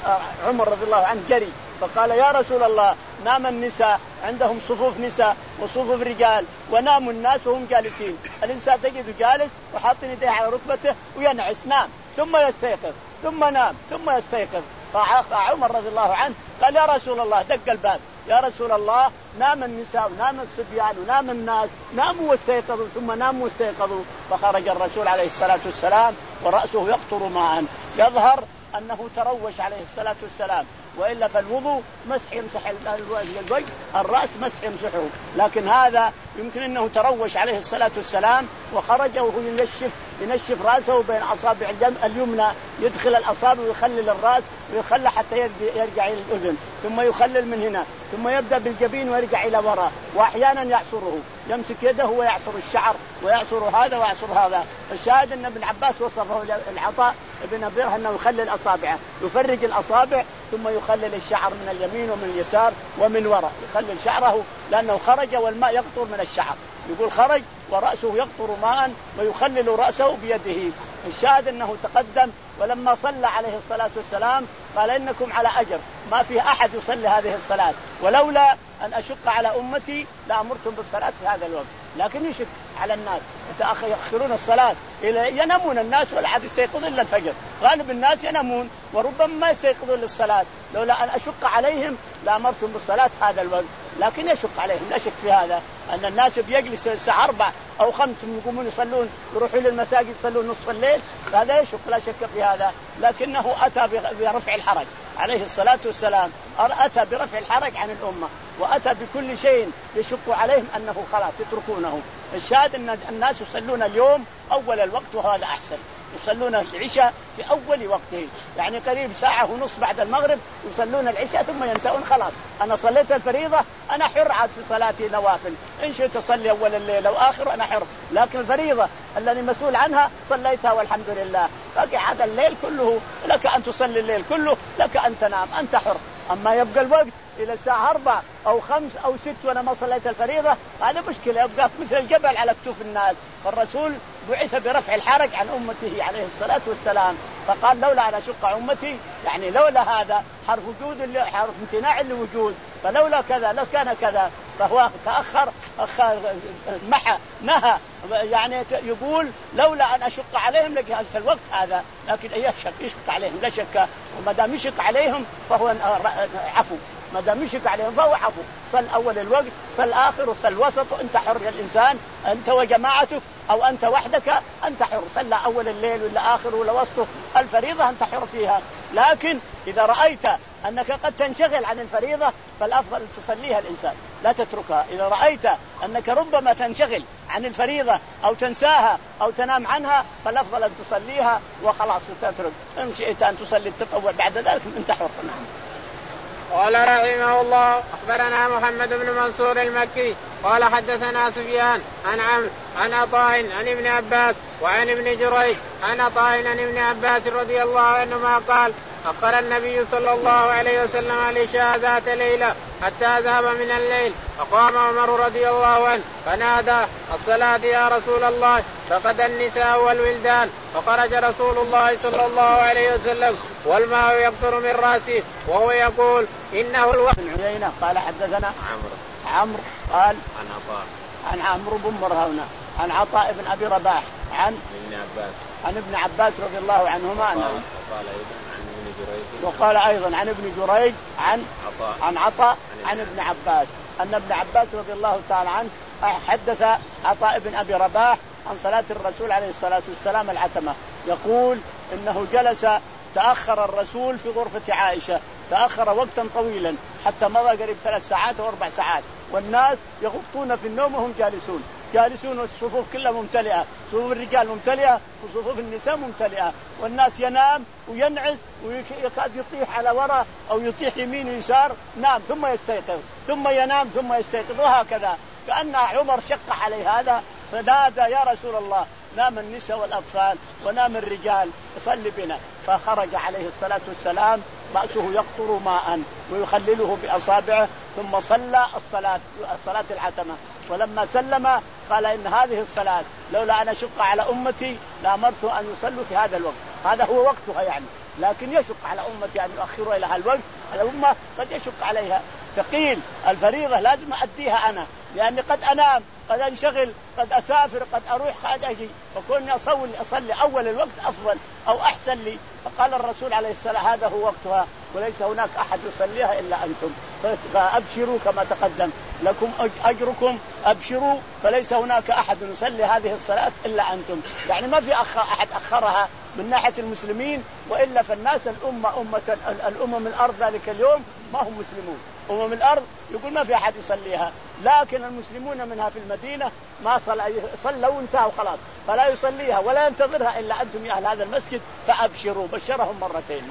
[SPEAKER 2] عمر رضي الله عنه جري فقال يا رسول الله نام النساء عندهم صفوف نساء وصفوف رجال ونام الناس وهم جالسين، الإنسان تجد جالس وحاط يديه على ركبته وينعس نام ثم يستيقظ ثم نام ثم يستيقظ. فعمر رضي الله عنه قال يا رسول الله دق الباب يا رسول الله نام النساء ونام الصبيان ونام الناس ناموا واستيقظوا ثم ناموا واستيقظوا. فخرج الرسول عليه الصلاة والسلام ورأسه يقطر ماء يظهر أنه تروش عليه الصلاة والسلام، وإلا فالوضوء مسح يمسح الوجه الرأس مسح يمسحه، لكن هذا يمكن أنه تروش عليه الصلاة والسلام وخرج وهو ينشف ينشف رأسه بين أصابع اليمنى يدخل الأصابع ويخلل الرأس ويخلى حتى يرجع إلى الأذن ثم يخلل من هنا ثم يبدأ بالجبين ويرجع إلى وراء، وأحيانا يعصره يمسك يده ويعصر الشعر ويعصر هذا ويعصر هذا. الشاهد أن ابن عباس وصفه العطاء ابن أبيه أنه يخلل أصابعه يفرج الأصابع ثم يخلل الشعر من اليمين ومن اليسار ومن وراء يخلل شعره لأنه خرج والماء يقطر من الشعر، يقول خرج ورأسه يقطر ماء ويخلل رأسه بيده. الشاهد أنه تقدم ولما صلى عليه الصلاة والسلام قال إنكم على أجر ما فيه أحد يصلي هذه الصلاة ولولا أن أشق على أمتي لأمرتم بالصلاة في هذا الوقت، لكن يشق على الناس يأخرون الصلاة إلى ينامون الناس ولا أحد يستيقظ إلا الفجر، غالب الناس ينامون وربما ما يستيقظون للصلاة، لولا أن أشق عليهم لأمرتم بالصلاة هذا الوقت، لكن يشق عليهم لا شك في هذا أن الناس بيجلس الساعة أربع أو خمس يقومون يصلون يروحوا للمساجد يصلون نصف الليل، هذا يشق لا شك في هذا، لكنه أتى برفع الحرج عليه الصلاة والسلام أتى برفع الحرج عن الأمة وأتى بكل شيء يشق عليهم أنه خلاص يتركونه. الشاهد أن الناس يصلون اليوم أول الوقت وهذا أحسن، يصلون العشاء في أول وقته، يعني قريب ساعة ونصف بعد المغرب يصلون العشاء ثم ينتهون. خلاص أنا صليت الفريضة أنا حر عاد في صلاتي نوافل، إن شئت أصلي أول الليل أو آخر أنا حر، لكن الفريضة الذي مسؤول عنها صليتها والحمد لله، باقي هذا الليل كله لك أن تصلي الليل كله، لك أن تنام أنت حر. أما يبقى الوقت إلى الساعة أربع أو خمس أو ست وأنا ما صليت الفريضة هذا مشكلة، يبقى مثل الجبل على كتوف الناس. فالرسول بعث برفع الحرج عن أمته عليه الصلاة والسلام، فقال لولا أن أشق أمتي، يعني لولا هذا حرف وجود حرف امتناع لوجود، فلولا كذا لكان كذا، فهو تأخر أخر محى نهى، يعني يقول لولا أن أشق عليهم لجهاز الوقت هذا، لكن يشق يشق عليهم لا شك، وما دام يشق عليهم فهو عفو، ما دام يشق عليهم فهو عفو. صل أول الوقت صل آخر وصل وسط، وأنت حر الإنسان أنت وجماعتك أو أنت وحدك أنت حر، صلى أول الليل ولا آخر ولا وسطه، الفريضة أنت حر فيها. لكن إذا رأيت أنك قد تنشغل عن الفريضة فالأفضل أن تصليها الإنسان لا تتركها. إذا رأيت أنك ربما تنشغل عن الفريضة أو تنساها أو تنام عنها فالأفضل أن تصليها وخلاص وتترك، إن شئت أن تصلي التطوع بعد ذلك أنت حر.
[SPEAKER 1] قال رحمه الله أخبرنا محمد بن منصور المكي قال حدثنا سفيان عن عمرو عن عطاء عن ابن عباس وعن ابن جريج عن عطاء عن ابن عباس رضي الله عنهما قال أخر النبي صلى الله عليه وسلم العشاء ذات ليلة حتى ذهب من الليل، فقام عمر رضي الله عنه فنادى الصلاة يا رسول الله، فقد النساء والولدان، فخرج رسول الله صلى الله عليه وسلم والماء يقطر من رأسه وهو يقول إنه الوقت.
[SPEAKER 2] قال حدثنا
[SPEAKER 1] عمرو
[SPEAKER 2] عمرو قال
[SPEAKER 1] عن عطاء
[SPEAKER 2] عن عمرو بن مرهونة عن عطاء بن أبي رباح عن
[SPEAKER 1] ابن عباس
[SPEAKER 2] عن ابن عباس رضي الله عنهما
[SPEAKER 1] وقال, وقال أيضا عن ابن جريج
[SPEAKER 2] وقال أيضا عن ابن جريج عن
[SPEAKER 1] عطاء
[SPEAKER 2] عن عطاء عن ابن عباس أن ابن عباس رضي الله تعالى عنه حدث عطاء بن أبي رباح عن صلاة الرسول عليه الصلاة والسلام العتمة، يقول إنه جلس تأخر الرسول في غرفة عائشة، تأخر وقتا طويلا حتى مضى قريب ثلاث ساعات أو أربع ساعات، والناس يغطون في النوم وهم جالسون جالسون والصفوف كلها ممتلئة، صفوف الرجال ممتلئة وصفوف النساء ممتلئة، والناس ينام وينعس ويكاد يطيح على وراء أو يطيح يمين ويسار، نام ثم يستيقظ ثم ينام ثم يستيقظ، وهكذا كأن عمر شق عليه هذا فنادى يا رسول الله نام النساء والأطفال ونام الرجال صل بنا، فخرج عليه الصلاة والسلام رأسه يقطر ماء ويخلله بأصابعه ثم صلى الصلاة صلاة العتمة، ولما سلم قال إن هذه الصلاة لولا أن أشق على أمتي لأمرت أن يصلوا في هذا الوقت، هذا هو وقتها يعني، لكن يشق على أمتي أن يؤخروا إلى هالوقت، الأمة قد يشق عليها، فقيل الفريضة لازم أديها أنا لأني قد أنام قد أنشغل قد أسافر قد أروح قد أجي، فكوني أصلي أصلي أول الوقت أفضل أو أحسن لي. فقال الرسول عليه السلام هذا هو وقتها وليس هناك أحد يصليها إلا أنتم، فأبشروا كما تقدم لكم أجركم أبشروا، فليس هناك أحد يصلي هذه الصلاة إلا أنتم، يعني ما في أخ أحد أخرها من ناحية المسلمين، وإلا فالناس الأمة أمة الأمم الأرض ذلك اليوم ما هم مسلمون، أمم الأرض يقول ما في أحد يصليها، لكن المسلمون منها في المدينة ما صلوا وانتهوا خلاص، فلا يصليها ولا ينتظرها إلا أنتم يا أهل هذا المسجد فأبشروا، بشرهم مرتين.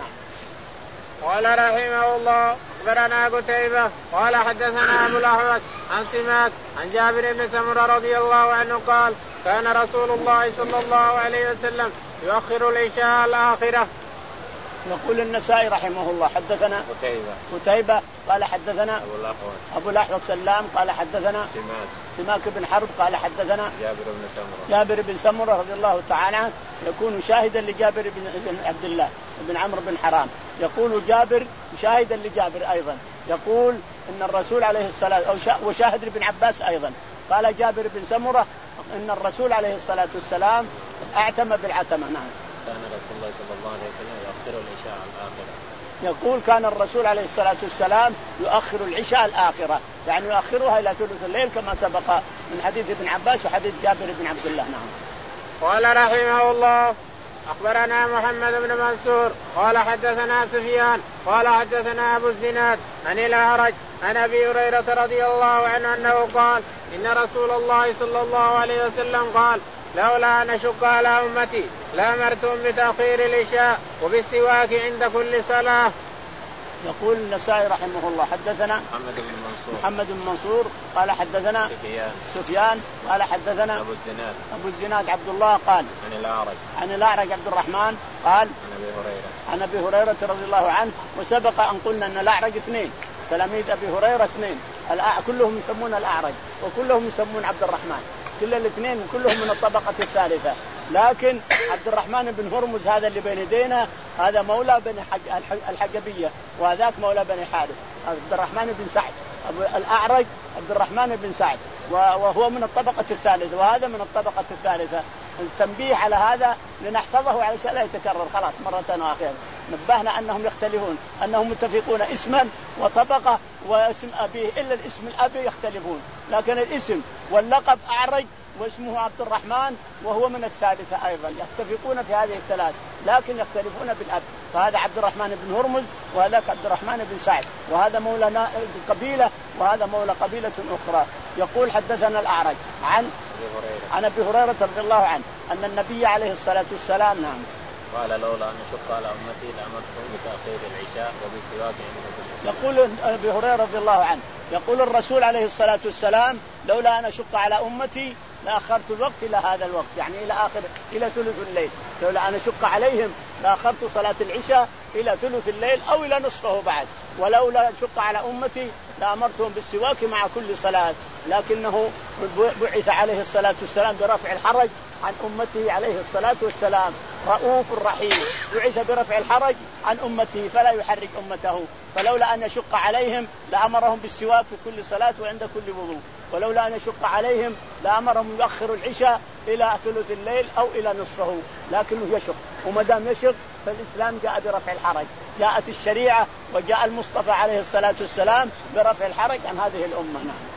[SPEAKER 1] قال رحمه الله أخبرنا قتيبة قال حدثنا أبو الأحوص عن سماك عن جابر بن سمرة رضي الله عنه قال كان رسول الله صلى الله عليه وسلم يؤخر العشاء الآخرة.
[SPEAKER 2] يقول النسائي رحمه الله حدثنا
[SPEAKER 1] قتيبة
[SPEAKER 2] قتيبة قال حدثنا
[SPEAKER 1] أبو الأحوص
[SPEAKER 2] أبو الأحوص سلام قال حدثنا
[SPEAKER 1] سماك
[SPEAKER 2] سماك بن حرب قال حدثنا
[SPEAKER 1] جابر بن سمرة
[SPEAKER 2] جابر بن سمرة رضي الله تعالى عنه، يكون شاهدا لجابر بن عبد الله بن عمرو بن حرام، يقول جابر شاهدا لجابر أيضا، يقول إن الرسول عليه الصلاة أو وشاهد لابن عباس أيضا، قال جابر بن سمرة إن الرسول عليه الصلاة والسلام اعتم بالعتمة. نعم
[SPEAKER 1] كان رسول الله صلى الله عليه وسلم يؤخر العشاء الآخرة،
[SPEAKER 2] يقول كان الرسول عليه الصلاة والسلام يؤخر العشاء الآخرة، يعني يؤخرها إلى ثلث الليل كما سبق من حديث ابن عباس وحديث جابر بن عبد الله. نعم.
[SPEAKER 1] قال رحمه الله أخبرنا محمد بن منصور قال حدثنا سفيان قال حدثنا أبو الزناد عن الأعرج عن ابي هريره رضي الله عنه انه قال ان رسول الله صلى الله عليه وسلم قال لولا ان اشق على امتي لامرتهم بتاخير العشاء وبالسواك عند كل صلاه.
[SPEAKER 2] يقول النسائي رحمه الله حدثنا
[SPEAKER 1] محمد بن منصور
[SPEAKER 2] محمد بن منصور قال حدثنا
[SPEAKER 1] سفيان
[SPEAKER 2] سفيان قال حدثنا
[SPEAKER 1] ابو الزناد
[SPEAKER 2] ابو الزناد عبد الله قال
[SPEAKER 1] عن الاعرج
[SPEAKER 2] عن الاعرج عبد الرحمن قال
[SPEAKER 1] عن ابي هريره
[SPEAKER 2] عن ابي هريره رضي الله عنه. وسبق ان قلنا ان الاعرج اثنين تلاميذ ابي هريره اثنين كلهم يسمون الاعرج وكلهم يسمون عبد الرحمن كل الاثنين كلهم من الطبقه الثالثه. لكن عبد الرحمن بن هرمز هذا اللي بين يدينا هذا مولى بني الحجبيه وهذاك مولى بني حارث. عبد الرحمن بن سعد الأعرج عبد الرحمن بن سعد وهو من الطبقة الثالثة وهذا من الطبقة الثالثة. التنبيه على هذا لنحفظه علشان لا يتكرر خلاص مرة أخيرا. نبهنا أنهم يختلفون أنهم متفقون اسما وطبقة واسم أبيه إلا الاسم الأبي يختلفون لكن الاسم واللقب أعرج واسمه عبد الرحمن وهو من الثالثة أيضا يتفقون في هذه الثلاث لكن يختلفون بالأب. فهذا عبد الرحمن بن هرمز وهذاك عبد الرحمن بن سعد وهذا مولى قبيلة وهذا مولى قبيلة أخرى. يقول حدثنا الأعرج عن عن أبي هريرة رضي الله عنه أن النبي عليه الصلاة والسلام نعم
[SPEAKER 1] قال لولا أن أشق على أمتي لأمرتهم بتأخير العشاء وبالسواك عند كل صلاة.
[SPEAKER 2] يقول أبي هريرة رضي الله عنه يقول الرسول عليه الصلاة والسلام لولا أن أشق على أمتي لأخرت الوقت إلى هذا الوقت يعني إلى آخر إلى ثلث الليل. لولا أن أشق عليهم لأخرت صلاة العشاء إلى ثلث الليل أو إلى نصفه بعد. ولولا أن أشق على أمتي لأمرتهم بالسواك مع كل صلاة. لكنه بعث عليه الصلاة والسلام برفع الحرج عن أمته عليه الصلاة والسلام رؤوف رحيم. بعث برفع الحرج عن أمته فلا يحرج أمته. فلولا أن يشق عليهم لأمرهم بالسواك في كل صلاة وعند كل وضوء. ولولا أن يشق عليهم لأمرهم يؤخروا العشاء إلى ثلث الليل أو إلى نصفه لكنه يشق. وما دام يشق فالإسلام جاء برفع الحرج. جاءت الشريعة وجاء المصطفى عليه الصلاة والسلام برفع الحرج عن هذه الأمة. نعم.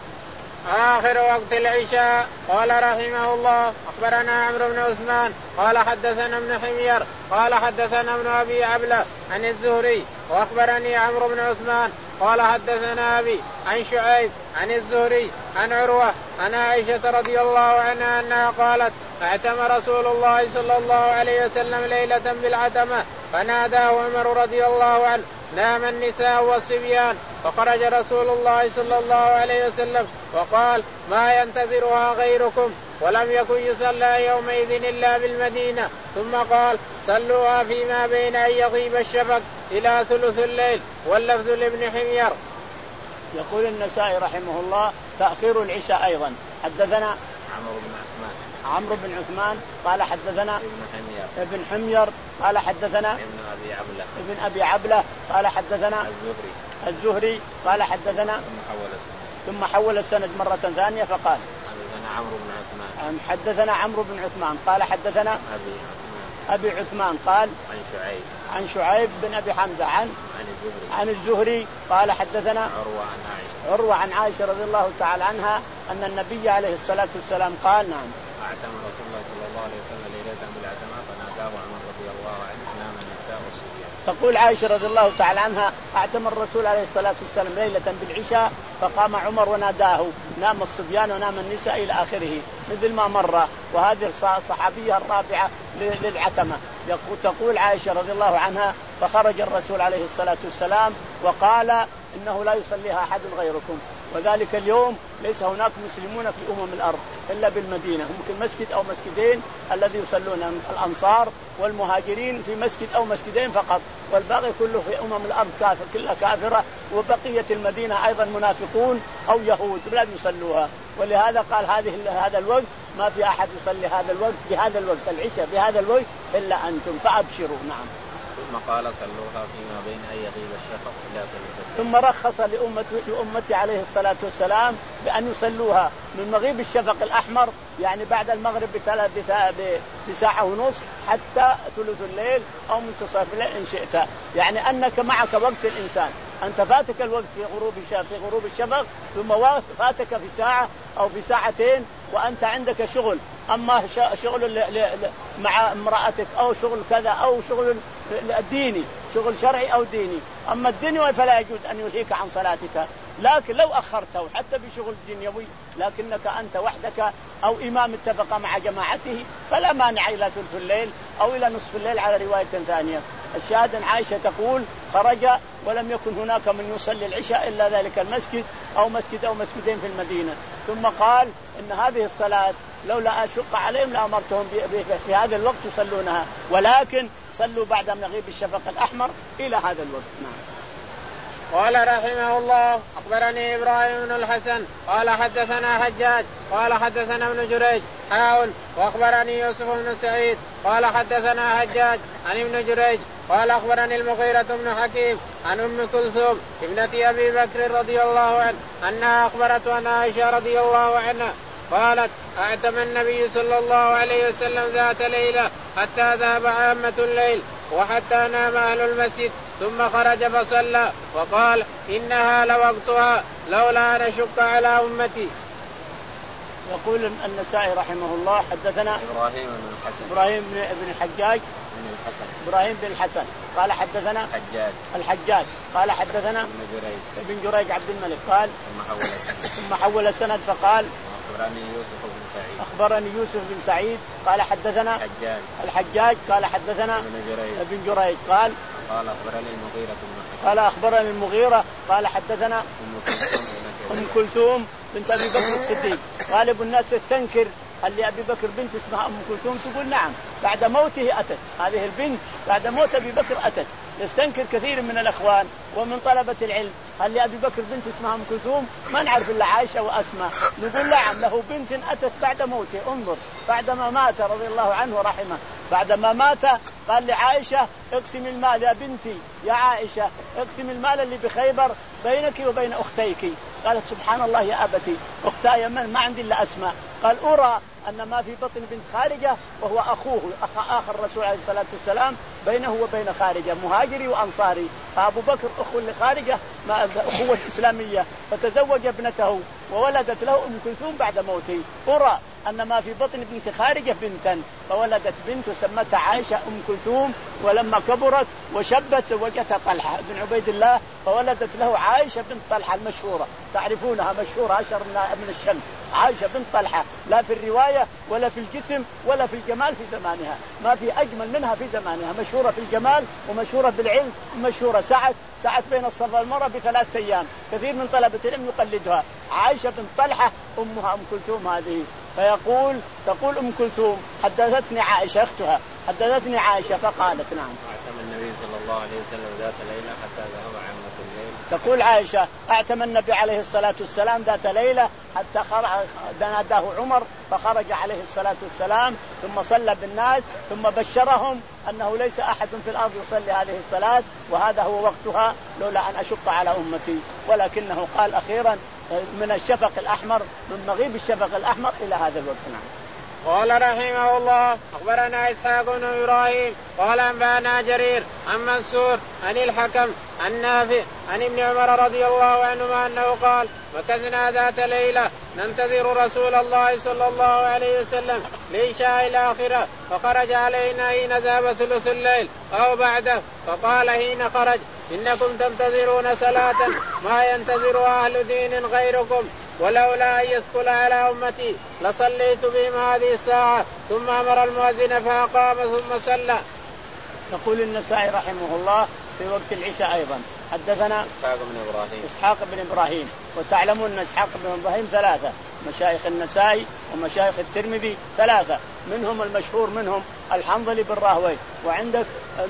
[SPEAKER 1] آخر وقت العشاء. قال رحمه الله أخبرنا عمرو بن عثمان قال حدثنا ابن حمير قال حدثنا ابن أبي عبلة عن الزهري وأخبرني عمرو بن عثمان قال حدثنا أبي عن شعيب عن الزهري عن عروة عن عائشة رضي الله عنها أنها قالت اعتم رسول الله صلى الله عليه وسلم ليلة بالعتمة فناداه عمر رضي الله عنه نام النساء والصبيان فخرج رسول الله صلى الله عليه وسلم وقال ما ينتظرها غيركم ولم يكن يصلى يومئذ إلا بالمدينة ثم قال صلوها فيما بين أن يغيب الشفق إلى ثلث الليل. واللفظ لابن حمير.
[SPEAKER 2] يقول النسائي رحمه الله تأخير العشاء أيضا. حدثنا
[SPEAKER 1] عمرو بن عثمان
[SPEAKER 2] عمرو بن عثمان قال حدثنا
[SPEAKER 1] ابن حمير
[SPEAKER 2] ابن حمير قال حدثنا
[SPEAKER 1] ابن أبي عبلة
[SPEAKER 2] ابن أبي عبلة قال حدثنا
[SPEAKER 1] الزهري
[SPEAKER 2] الزهري قال حدثنا
[SPEAKER 1] ثم حول السند
[SPEAKER 2] ثم حول السند مرة ثانية فقال
[SPEAKER 1] حدثنا عمرو بن عثمان
[SPEAKER 2] حدثنا عمرو بن عثمان قال حدثنا
[SPEAKER 1] أبي عثمان
[SPEAKER 2] أبي عثمان قال
[SPEAKER 1] عن شعيب
[SPEAKER 2] عن شعيب بن أبي حمزة عن
[SPEAKER 1] عن الزهري
[SPEAKER 2] عن الزهري قال حدثنا
[SPEAKER 1] عروة عن عائشة
[SPEAKER 2] عروة عن عائشة رضي الله تعالى عنها أن النبي عليه الصلاة والسلام قال نعم
[SPEAKER 1] اعتم رسول الله صلى الله عليه وسلم ليلة بالعتمة فناداه عمر رضي الله عنه نام النساء والصبيان.
[SPEAKER 2] تقول عائشة رضي الله تعالى عنها اعتم الرسول عليه الصلاة والسلام ليلة بالعشاء فقام عمر وناداه نام الصبيان ونام النساء إلى آخره مثل ما مر. وهذه الصحابية الرابعة للعتمة. تقول عائشة رضي الله عنها فخرج الرسول عليه الصلاة والسلام وقال إنه لا يصليها أحد غيركم. وذلك اليوم ليس هناك مسلمون في أمم الأرض إلا بالمدينة. ممكن مسجد أو مسجدين الذي يصلون الأنصار والمهاجرين في مسجد أو مسجدين فقط والباقي كله في أمم الأرض كافر كلها كافرة. وبقية المدينة أيضا منافقون أو يهود لا يصلوها. ولهذا قال هذه هذا الوقت ما في أحد يصلي هذا الوقت بهذا الوقت العشاء بهذا الوقت إلا أنتم فأبشروا. نعم.
[SPEAKER 1] ثم قال صلوها فيما بين أن يغيب الشفق إلى ثلث.
[SPEAKER 2] ثم رخص لأمته لأمتي عليه الصلاة والسلام بأن يصلوها من مغيب الشفق الأحمر يعني بعد المغرب بثلاث بساعة ونصف حتى ثلث الليل أو منتصف الليل إن شئت. يعني أنك معك وقت الإنسان. أنت فاتك الوقت في غروب في غروب الشفق ثم فاتك في ساعة أو في ساعتين وأنت عندك شغل. أما شغل مع امرأتك أو شغل كذا أو شغل ديني شغل شرعي أو ديني. أما الدنيا فلا يجوز أن يلهيك عن صلاتك لكن لو أخرته حتى بشغل دنيوي لكنك أنت وحدك أو إمام اتفق مع جماعته فلا مانع إلى ثلث الليل أو إلى نصف الليل على رواية ثانية. الشاهد أن عائشة تقول خرج ولم يكن هناك من يصلي العشاء إلا ذلك المسجد أو مسجد أو مسجدين في المدينة. ثم قال إن هذه الصلاة لولا أشق عليهم لأمرتهم في هذا الوقت يصلونها ولكن صلوا بعد مغيب الشفق الأحمر إلى هذا الوقت. نعم.
[SPEAKER 1] قال رحمه الله أخبرني إبراهيم بن الحسن قال حدثنا حجاج قال حدثنا ابن جريج حاول وأخبرني يوسف بن سعيد قال حدثنا حجاج عن ابن جريج قال أخبرني المغيرة بن حكيم عن أم كلثوم ابنة أبي بكر رضي الله عنه أنها أخبرت عن عائشة رضي الله عنها قالت أعتم النبي صلى الله عليه وسلم ذات ليلة حتى ذهب عامة الليل وحتى نام أهل المسجد ثم خرج فصلى وقال إنها لوقتها لولا أن أشق على أمتي.
[SPEAKER 2] يقول النسائي رحمه الله حدثنا
[SPEAKER 1] إبراهيم بن الحسن
[SPEAKER 2] إبراهيم بن الحجاج
[SPEAKER 1] بن الحسن
[SPEAKER 2] إبراهيم بن الحسن قال حدثنا
[SPEAKER 1] حجاج
[SPEAKER 2] الحجاج قال حدثنا
[SPEAKER 1] ابن جريج
[SPEAKER 2] ابن جريج عبد الملك قال
[SPEAKER 1] ثم حول السند
[SPEAKER 2] ثم حول السند فقال
[SPEAKER 1] أخبرني يوسف بن سعيد
[SPEAKER 2] أخبرني يوسف بن سعيد قال حدثنا
[SPEAKER 1] حجاج
[SPEAKER 2] الحجاج قال حدثنا
[SPEAKER 1] ابن جريج
[SPEAKER 2] ابن جريج قال
[SPEAKER 1] قال أخبرني المغيرة بن
[SPEAKER 2] قال أخبرني المغيرة قال حدثنا
[SPEAKER 1] أم كلثوم
[SPEAKER 2] أم كلثوم بنت أبي بكر الصديق. غالب الناس يستنكر هل لأبي بكر بنت اسمها أم كلثوم تقول نعم بعد موته أتت هذه البنت بعد موت أبي بكر أتت. يستنكر كثير من الأخوان ومن طلبة العلم هل لأبي بكر بنت اسمها أم كلثوم ما نعرف إلا عائشة وأسماء. نقول نعم له بنت أتت بعد موته. انظر بعدما مات رضي الله عنه ورحمه بعدما مات قال لعائشة اقسم المال يا بنتي يا عائشة اقسم المال اللي بخيبر بينك وبين أختيك. قالت سبحان الله يا أبتي أختاي من ما عندي إلا أسماء. قال أرى أن ما في بطن بنت خارجة وهو أخوه أخ آخر الرسول عليه الصلاة والسلام بينه وبين خارجة مهاجري وأنصاري. فأبو بكر أخو لخارجة أخوة إسلامية فتزوج ابنته وولدت له أم كلثوم بعد موته. أرى أن ما في بطن بنت خارجة بنتا فولدت بنت سمتها عائشة أم كلثوم ولما كبرت وشبت زوجتها طلحة بن عبيد الله فولدت له عائشة بنت طلحة المشهورة تعرفونها مشهورة أشهر من الشمس عائشة بنت طلحة لا في الرواية ولا في الجسم ولا في الجمال في زمانها ما في أجمل منها في زمانها مشهورة في الجمال ومشهورة بالعلم ومشهورة سعت سعت بين الصفا والمروة بثلاثة أيام كثير من طلبة العلم يقلدها. عائشة بنت طلحة أمها أم كلثوم هذه. فيقول تقول أم كلثوم حدثتني عائشة أختها حدثتني عائشة فقالت نعم
[SPEAKER 1] أعتم النبي صلى الله عليه وسلم ذات ليلة حتى ذهب عامة الليل.
[SPEAKER 2] تقول عائشة أعتم النبي عليه الصلاة والسلام ذات ليلة حتى ناداه عمر فخرج عليه الصلاة والسلام ثم صلى بالناس ثم بشرهم أنه ليس أحد في الأرض يصلي هذه الصلاة وهذا هو وقتها لولا أن أشق على أمتي. ولكنه قال أخيرا من الشفق الأحمر من مغيب الشفق الأحمر إلى هذا الوقت. نعم.
[SPEAKER 1] قال رحمه الله أخبرنا إسحاق بن إبراهيم قال أنبأنا جرير عن منصور عن الحكم عن نافع عن ابن عمر رضي الله عنهما أنه قال مكثنا ذات ليلة ننتظر رسول الله صلى الله عليه وسلم لعشاء الآخرة فخرج علينا حين ذهب ثلث الليل أو بعده فقال حين خرج إنكم تنتظرون صلاة ما ينتظرها أهل دين غيركم ولولا أن يثقل على أمتي لصليت بهم هذه الساعة ثم أمر المؤذن فأقام ثم صلى.
[SPEAKER 2] يقول النسائي رحمه الله في وقت العشاء أيضا حدثنا
[SPEAKER 1] إسحاق بن إبراهيم
[SPEAKER 2] إسحاق بن إبراهيم وتعلمون أن إسحاق بن إبراهيم ثلاثة مشايخ النسائي ومشايخ الترمذي ثلاثة منهم المشهور منهم الحنظلي بن راهويه وعندك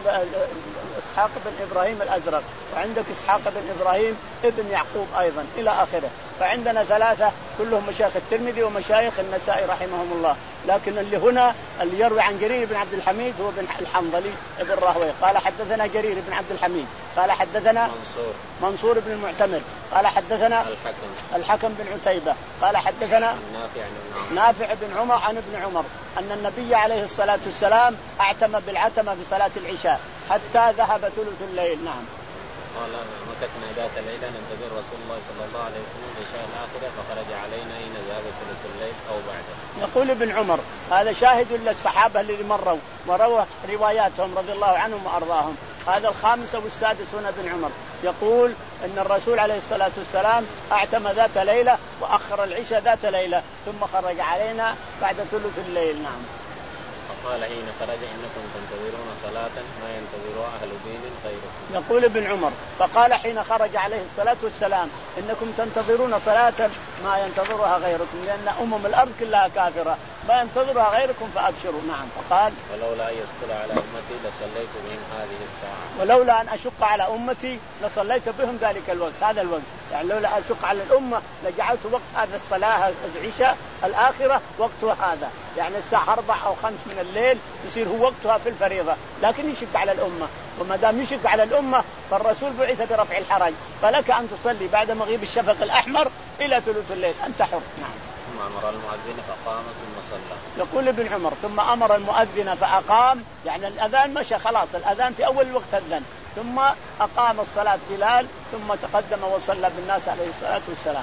[SPEAKER 2] إسحاق بن إبراهيم الأزرق وعندك إسحاق بن إبراهيم ابن يعقوب أيضا إلى آخره. فعندنا ثلاثة كلهم مشايخ الترمذي ومشايخ النسائي رحمهم الله. لكن اللي هنا اللي يروي عن جرير بن عبد الحميد هو بن الحنظلي بن راهويه قال حدثنا جرير بن عبد الحميد قال حدثنا
[SPEAKER 1] منصور
[SPEAKER 2] منصور بن المعتمر قال حدثنا
[SPEAKER 1] الحكم
[SPEAKER 2] الحكم بن عتيبة قال حدثنا
[SPEAKER 1] نافع بن
[SPEAKER 2] نافع بن عمر عن ابن عمر أن النبي عليه الصلاة والسلام اعتم بالعتمة في صلاة العشاء حتى ذهب ثلث الليل. نعم.
[SPEAKER 1] قال مكثنا ذات ليلة ننتظر رسول الله صلى الله عليه وسلم عشاء الآخرة فخرج علينا حين ذهب ثلث الليل أو بعده.
[SPEAKER 2] يقول ابن عمر هذا شاهد للصحابة الذي مروا وروى رواياتهم رضي الله عنهم وأرضاهم. هذا الخامس والسادس هنا ابن عمر يقول إن الرسول عليه الصلاة والسلام أعتم ذات ليلة وأخر العشاء ذات ليلة ثم خرج علينا بعد ثلث الليل. نعم.
[SPEAKER 1] فقال حين خرج إنكم تنتظرون صلاة ما ينتظرها أهل دين غيركم.
[SPEAKER 2] يقول ابن عمر فقال حين خرج عليه الصلاة والسلام إنكم تنتظرون صلاة ما ينتظرها غيركم لأن أمم الأرض كلها كافرة ما ينتظرها غيركم فأبشروا. نعم. فقال
[SPEAKER 1] ولولا أن يثقل على أمتي لصليت بهم هذه الساعة.
[SPEAKER 2] ولولا أن أشق على أمتي لصليت بهم ذلك الوقت هذا الوقت يعني لولا أشق على الأمة لجعلت وقت هذا الصلاة العشاء الآخرة وقتها هذا يعني الساعة أربع أو خمس من الليل يصير هو وقتها في الفريضة لكن يشق على الأمة وما دام يشق على الأمة فالرسول بعث برفع الحرج فلك أن تصلي بعد مغيب الشفق الأحمر إلى ثلث الليل أنت حر. نعم.
[SPEAKER 1] ثم أمر المؤذن فقام ثم صلى.
[SPEAKER 2] يقول ابن عمر ثم أمر المؤذن فأقام يعني الأذان مشى خلاص الأذان في أول الوقت أذن ثم أقام الصلاة بلال ثم تقدم وصلى بالناس عليه الصلاة والسلام.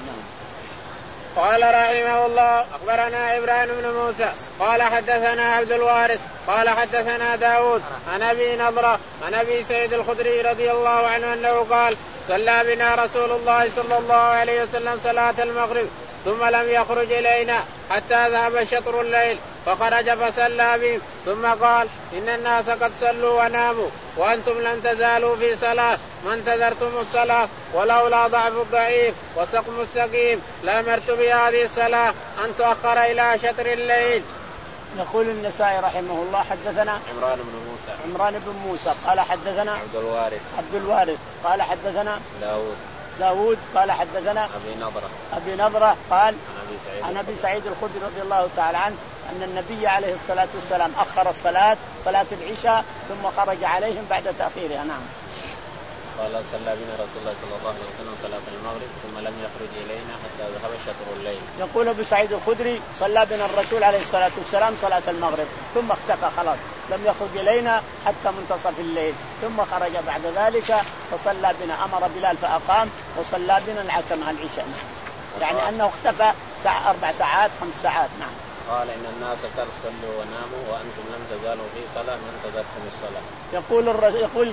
[SPEAKER 1] قال رحمه الله أخبرنا إبراهيم بن موسى قال حدثنا عبد الوارث قال حدثنا داود عن أبي نضرة عن أبي سعيد الخدري رضي الله عنه أنه قال صلى بنا رسول الله صلى الله عليه وسلم صلاة المغرب ثم لم يخرج إلينا حتى ذهب شطر الليل فخرج فصلى بهم ثم قال إن الناس قد صلوا وناموا وأنتم لن تزالوا في صلاة ما انتظرتم الصلاة ولولا ضعف الضعيف وسقم السقيم لأمرت بهذه الصلاة أن تؤخر إلى شطر الليل.
[SPEAKER 2] يقول النسائي رحمه الله حدثنا
[SPEAKER 1] عمران بن موسى
[SPEAKER 2] عمران بن موسى قال حدثنا
[SPEAKER 1] عبد الوارث
[SPEAKER 2] عبد الوارث قال حدثنا
[SPEAKER 1] داود
[SPEAKER 2] داود قال حدثنا
[SPEAKER 1] أبي نضرة
[SPEAKER 2] أبي نضرة قال
[SPEAKER 1] عن أبي سعيد,
[SPEAKER 2] عن أبي سعيد الخدري رضي الله تعالى عنه أن النبي عليه الصلاة والسلام أخر الصلاة صلاة العشاء ثم خرج عليهم بعد تأخيرها. نعم.
[SPEAKER 1] قال صلى بنا رسول الله صلى الله عليه وسلم صلاة المغرب ثم لم يخرج إلينا حتى ذهب شطر الليل.
[SPEAKER 2] يقول أبو سعيد الخدري صلى بنا الرسول عليه الصلاة والسلام صلاة المغرب ثم اختفى خلاص لم يخرج إلينا حتى منتصف الليل ثم خرج بعد ذلك فصلى بنا أمر بلال فأقام وصلى بنا العتمة العشاء يعني أنه اختفى ساعة أربع ساعات خمس ساعات. نعم.
[SPEAKER 1] قال إن الناس قد صلوا وناموا وأنتم لم تزالوا في صلاة ما انتظرتم الصلاة.
[SPEAKER 2] يقول الرسول يقول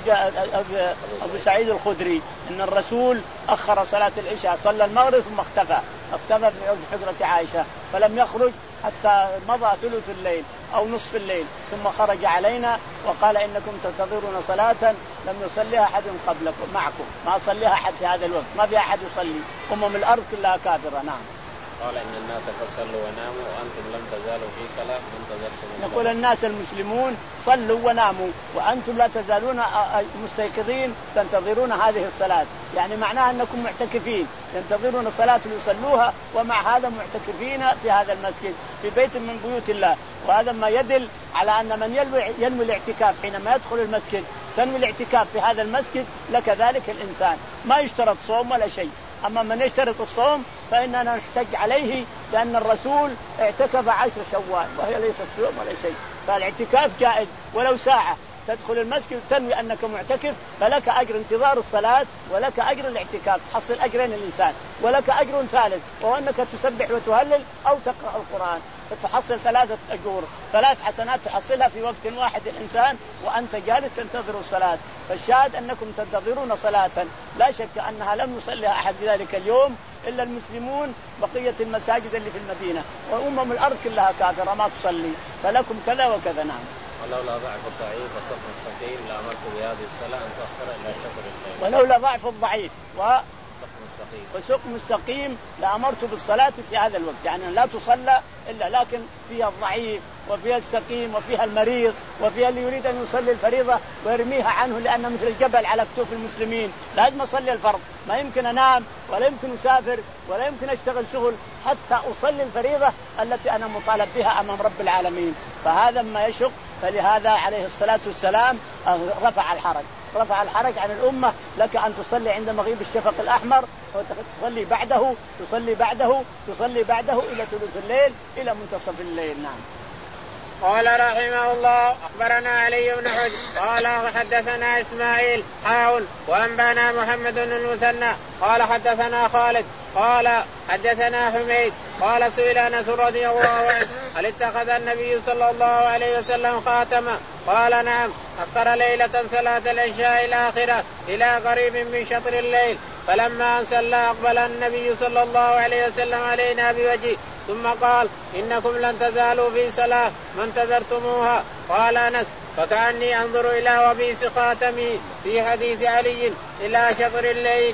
[SPEAKER 2] أبو سعيد الخدري إن الرسول أخر صلاة العشاء صلى المغرب ثم اختفى اختفى في حجرة عائشة فلم يخرج حتى مضى ثلث الليل أو نصف الليل ثم خرج علينا وقال إنكم تنتظرون صلاة لم يصليها أحد قبلكم معكم ما صليها أحد في هذا الوقت ما في أحد يصلي أمم الأرض كلها كافرة. نعم.
[SPEAKER 1] قال إن الناس قد صلوا وناموا وأنتم لم تزالوا في صلاة ما انتظرتم.
[SPEAKER 2] يقول الناس المسلمون صلوا وناموا وأنتم لا تزالون مستيقظين تنتظرون هذه الصلاة يعني معناها أنكم معتكفين ينتظرون صلاة يصلوها ومع هذا معتكفين في هذا المسجد في بيت من بيوت الله وهذا ما يدل على أن من ينوي, ينوي الاعتكاف حينما يدخل المسجد تنوي الاعتكاف في هذا المسجد لكذلك الإنسان ما يشترط صوم ولا شيء. أما من يشترط الصوم فإننا نحتج عليه لأن الرسول اعتكف عشر شوال وهي ليست صوم ولا شيء فالاعتكاف جائز ولو ساعة تدخل المسجد وتنوي أنك معتكف فلك أجر انتظار الصلاة ولك أجر الاعتكاف تحصل أجرين الإنسان ولك أجر ثالث وهو أنك تسبح وتهلل أو تقرأ القرآن فتحصل ثلاثة أجور ثلاث حسنات تحصلها في وقت واحد الإنسان وأنت جالس تنتظر الصلاة. فالشاهد أنكم تنتظرون صلاة لا شك أنها لم يصليها أحد في ذلك اليوم إلا المسلمون بقية المساجد اللي في المدينة وأمم الأرض كلها كافرة ما تصلي فلكم كذا وكذا. نعم.
[SPEAKER 1] ولولا ضعف الضعيف وسقم السقيم لأمرت بهذه الصلاة أن تؤخر إلى شطر الليل.
[SPEAKER 2] ولولا ضعف الضعيف و
[SPEAKER 1] السقيم.
[SPEAKER 2] وسقم السقيم لأمرت بالصلاة في هذا الوقت يعني لا تصلى إلا لكن فيها الضعيف وفيها السقيم وفيها المريض وفيها اللي يريد أن يصلي الفريضة ويرميها عنه لأنه مثل الجبل على كتوف المسلمين لازم أصلي الفرض ما يمكن أنام ولا يمكن أسافر ولا يمكن أشتغل شغل حتى أصلي الفريضة التي أنا مطالب بها أمام رب العالمين فهذا ما يشق. فلهذا عليه الصلاة والسلام رفع الحرج رفع الحرج عن الأمة لك أن تصلي عند مغيب الشفق الأحمر وتصلي بعده تصلي بعده تصلي بعده إلى ثلث الليل إلى منتصف الليل. نعم.
[SPEAKER 1] قال رحمه الله أخبرنا علي بن حجر قال حدثنا إسماعيل حاول وأنبانا محمد بن المثنى قال حدثنا خالد قال حدثنا حميد قال سئل أنس رضي الله عنه هل اتخذ النبي صلى الله عليه وسلم خاتما قال نعم أخر ليلة صلاة العشاء الآخرة إلى قريب من شطر الليل، فلما أن صلى أقبل النبي صلى الله عليه وسلم علينا بوجهه ثم قال: إنكم لن تزالوا في صلاة ما انتظرتموها. قال أنس: فكأني أنظر إلى وبيس خاتمه في حديث علي إلى شطر الليل.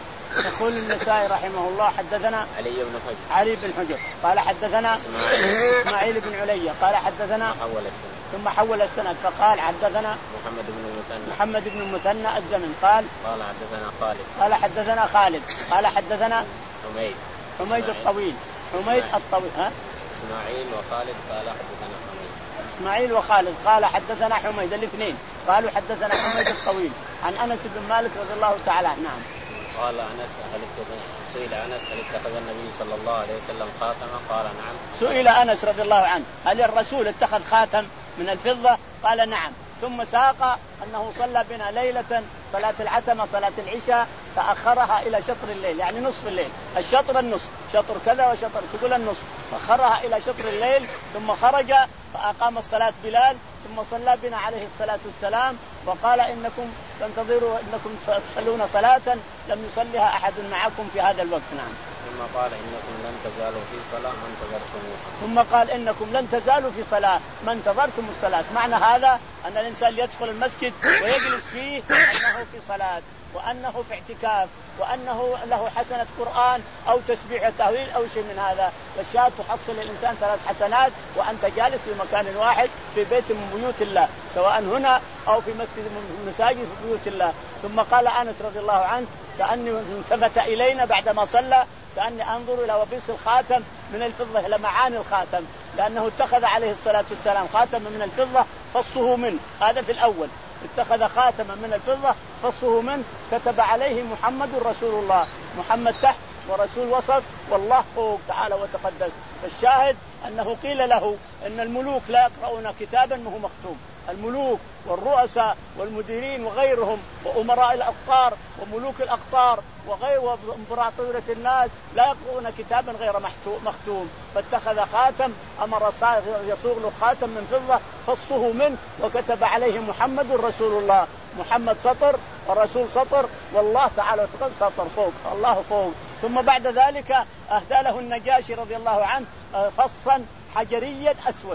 [SPEAKER 2] يقول النسائي رحمه الله: حدثنا
[SPEAKER 1] علي بن حجر
[SPEAKER 2] علي بن حجر قال حدثنا
[SPEAKER 1] إسماعيل,
[SPEAKER 2] إسماعيل بن علي قال حدثنا
[SPEAKER 1] حول السنة
[SPEAKER 2] ثم حول السند فقال حدثنا
[SPEAKER 1] محمد بن المثنى
[SPEAKER 2] محمد بن المثنى الزمن قال
[SPEAKER 1] قال حدثنا خالد
[SPEAKER 2] قال حدثنا خالد قال حدثنا
[SPEAKER 1] حميد
[SPEAKER 2] حميد الطويل حميد الطويل ها
[SPEAKER 1] إسماعيل وخالد قال حدثنا حميد
[SPEAKER 2] إسماعيل وخالد قال حدثنا حميد الاثنين قالوا حدثنا حميد الطويل عن أنس بن مالك رضي الله تعالى عنه. نعم.
[SPEAKER 1] قال أنس: هل سئل أنس هل اتخذ النبي صلى الله عليه وسلم خاتما؟ قال: نعم.
[SPEAKER 2] سئل أنس رضي الله عنه: هل الرسول اتخذ خاتم من الفضة؟ قال: نعم. ثم ساق أنه صلى بنا ليلة صلاة العتمة صلاة العشاء فأخرها إلى شطر الليل، يعني نصف الليل، الشطر النصف، شطر كذا وشطر تقول النصف، فأخرها إلى شطر الليل ثم خرج فأقام الصلاة بلال ثم صلى بنا عليه الصلاة والسلام وقال: إنكم تنتظروا إنكم تصلون صلاة لم يصلها أحد معكم في هذا الوقت. نعم.
[SPEAKER 1] ثم قال: إنكم لن تزالوا في صلاة ما انتظرتموها.
[SPEAKER 2] ثم قال: إنكم لن تزالوا في صلاة ما انتظرتم الصلاة. معنى هذا أن الإنسان يدخل المسجد ويجلس فيه أنه في صلاة وأنه في اعتكاف وأنه له حسنة قرآن أو تسبيح تهويل أو شيء من هذا، فالشاهد تحصل الإنسان ثلاث حسنات وأنت جالس في مكان واحد في بيت من بيوت الله، سواء هنا أو في مسجد من مساجد في بيوت الله. ثم قال أنس رضي الله عنه: كأني التفت إلينا بعدما صلى كأني أنظر إلى وبيس الخاتم من الفضة، إلى معاني الخاتم، لأنه اتخذ عليه الصلاة والسلام خاتم من الفضة فصه منه، هذا في الأول، اتخذ خاتما من الفضة فصه منه، كتب عليه محمد رسول الله، محمد تحت ورسول وسط والله فوق تعالى وتقدس. فالشاهد أنه قيل له أن الملوك لا يقرؤون كتابا ما هو مختوم، الملوك والرؤساء والمديرين وغيرهم وأمراء الأقطار وملوك الأقطار وغير وإمبراطورية الناس لا يقرؤون كتابا غير مختوم، فاتخذ خاتم أمر الصائغ يصوغ له خاتم من فضة فصه منه وكتب عليه محمد رسول الله، محمد سطر والرسول سطر والله تعالى وتقدس سطر فوق، الله فوق. ثم بعد ذلك أهدى له النجاشي رضي الله عنه فصا حجريا أسود،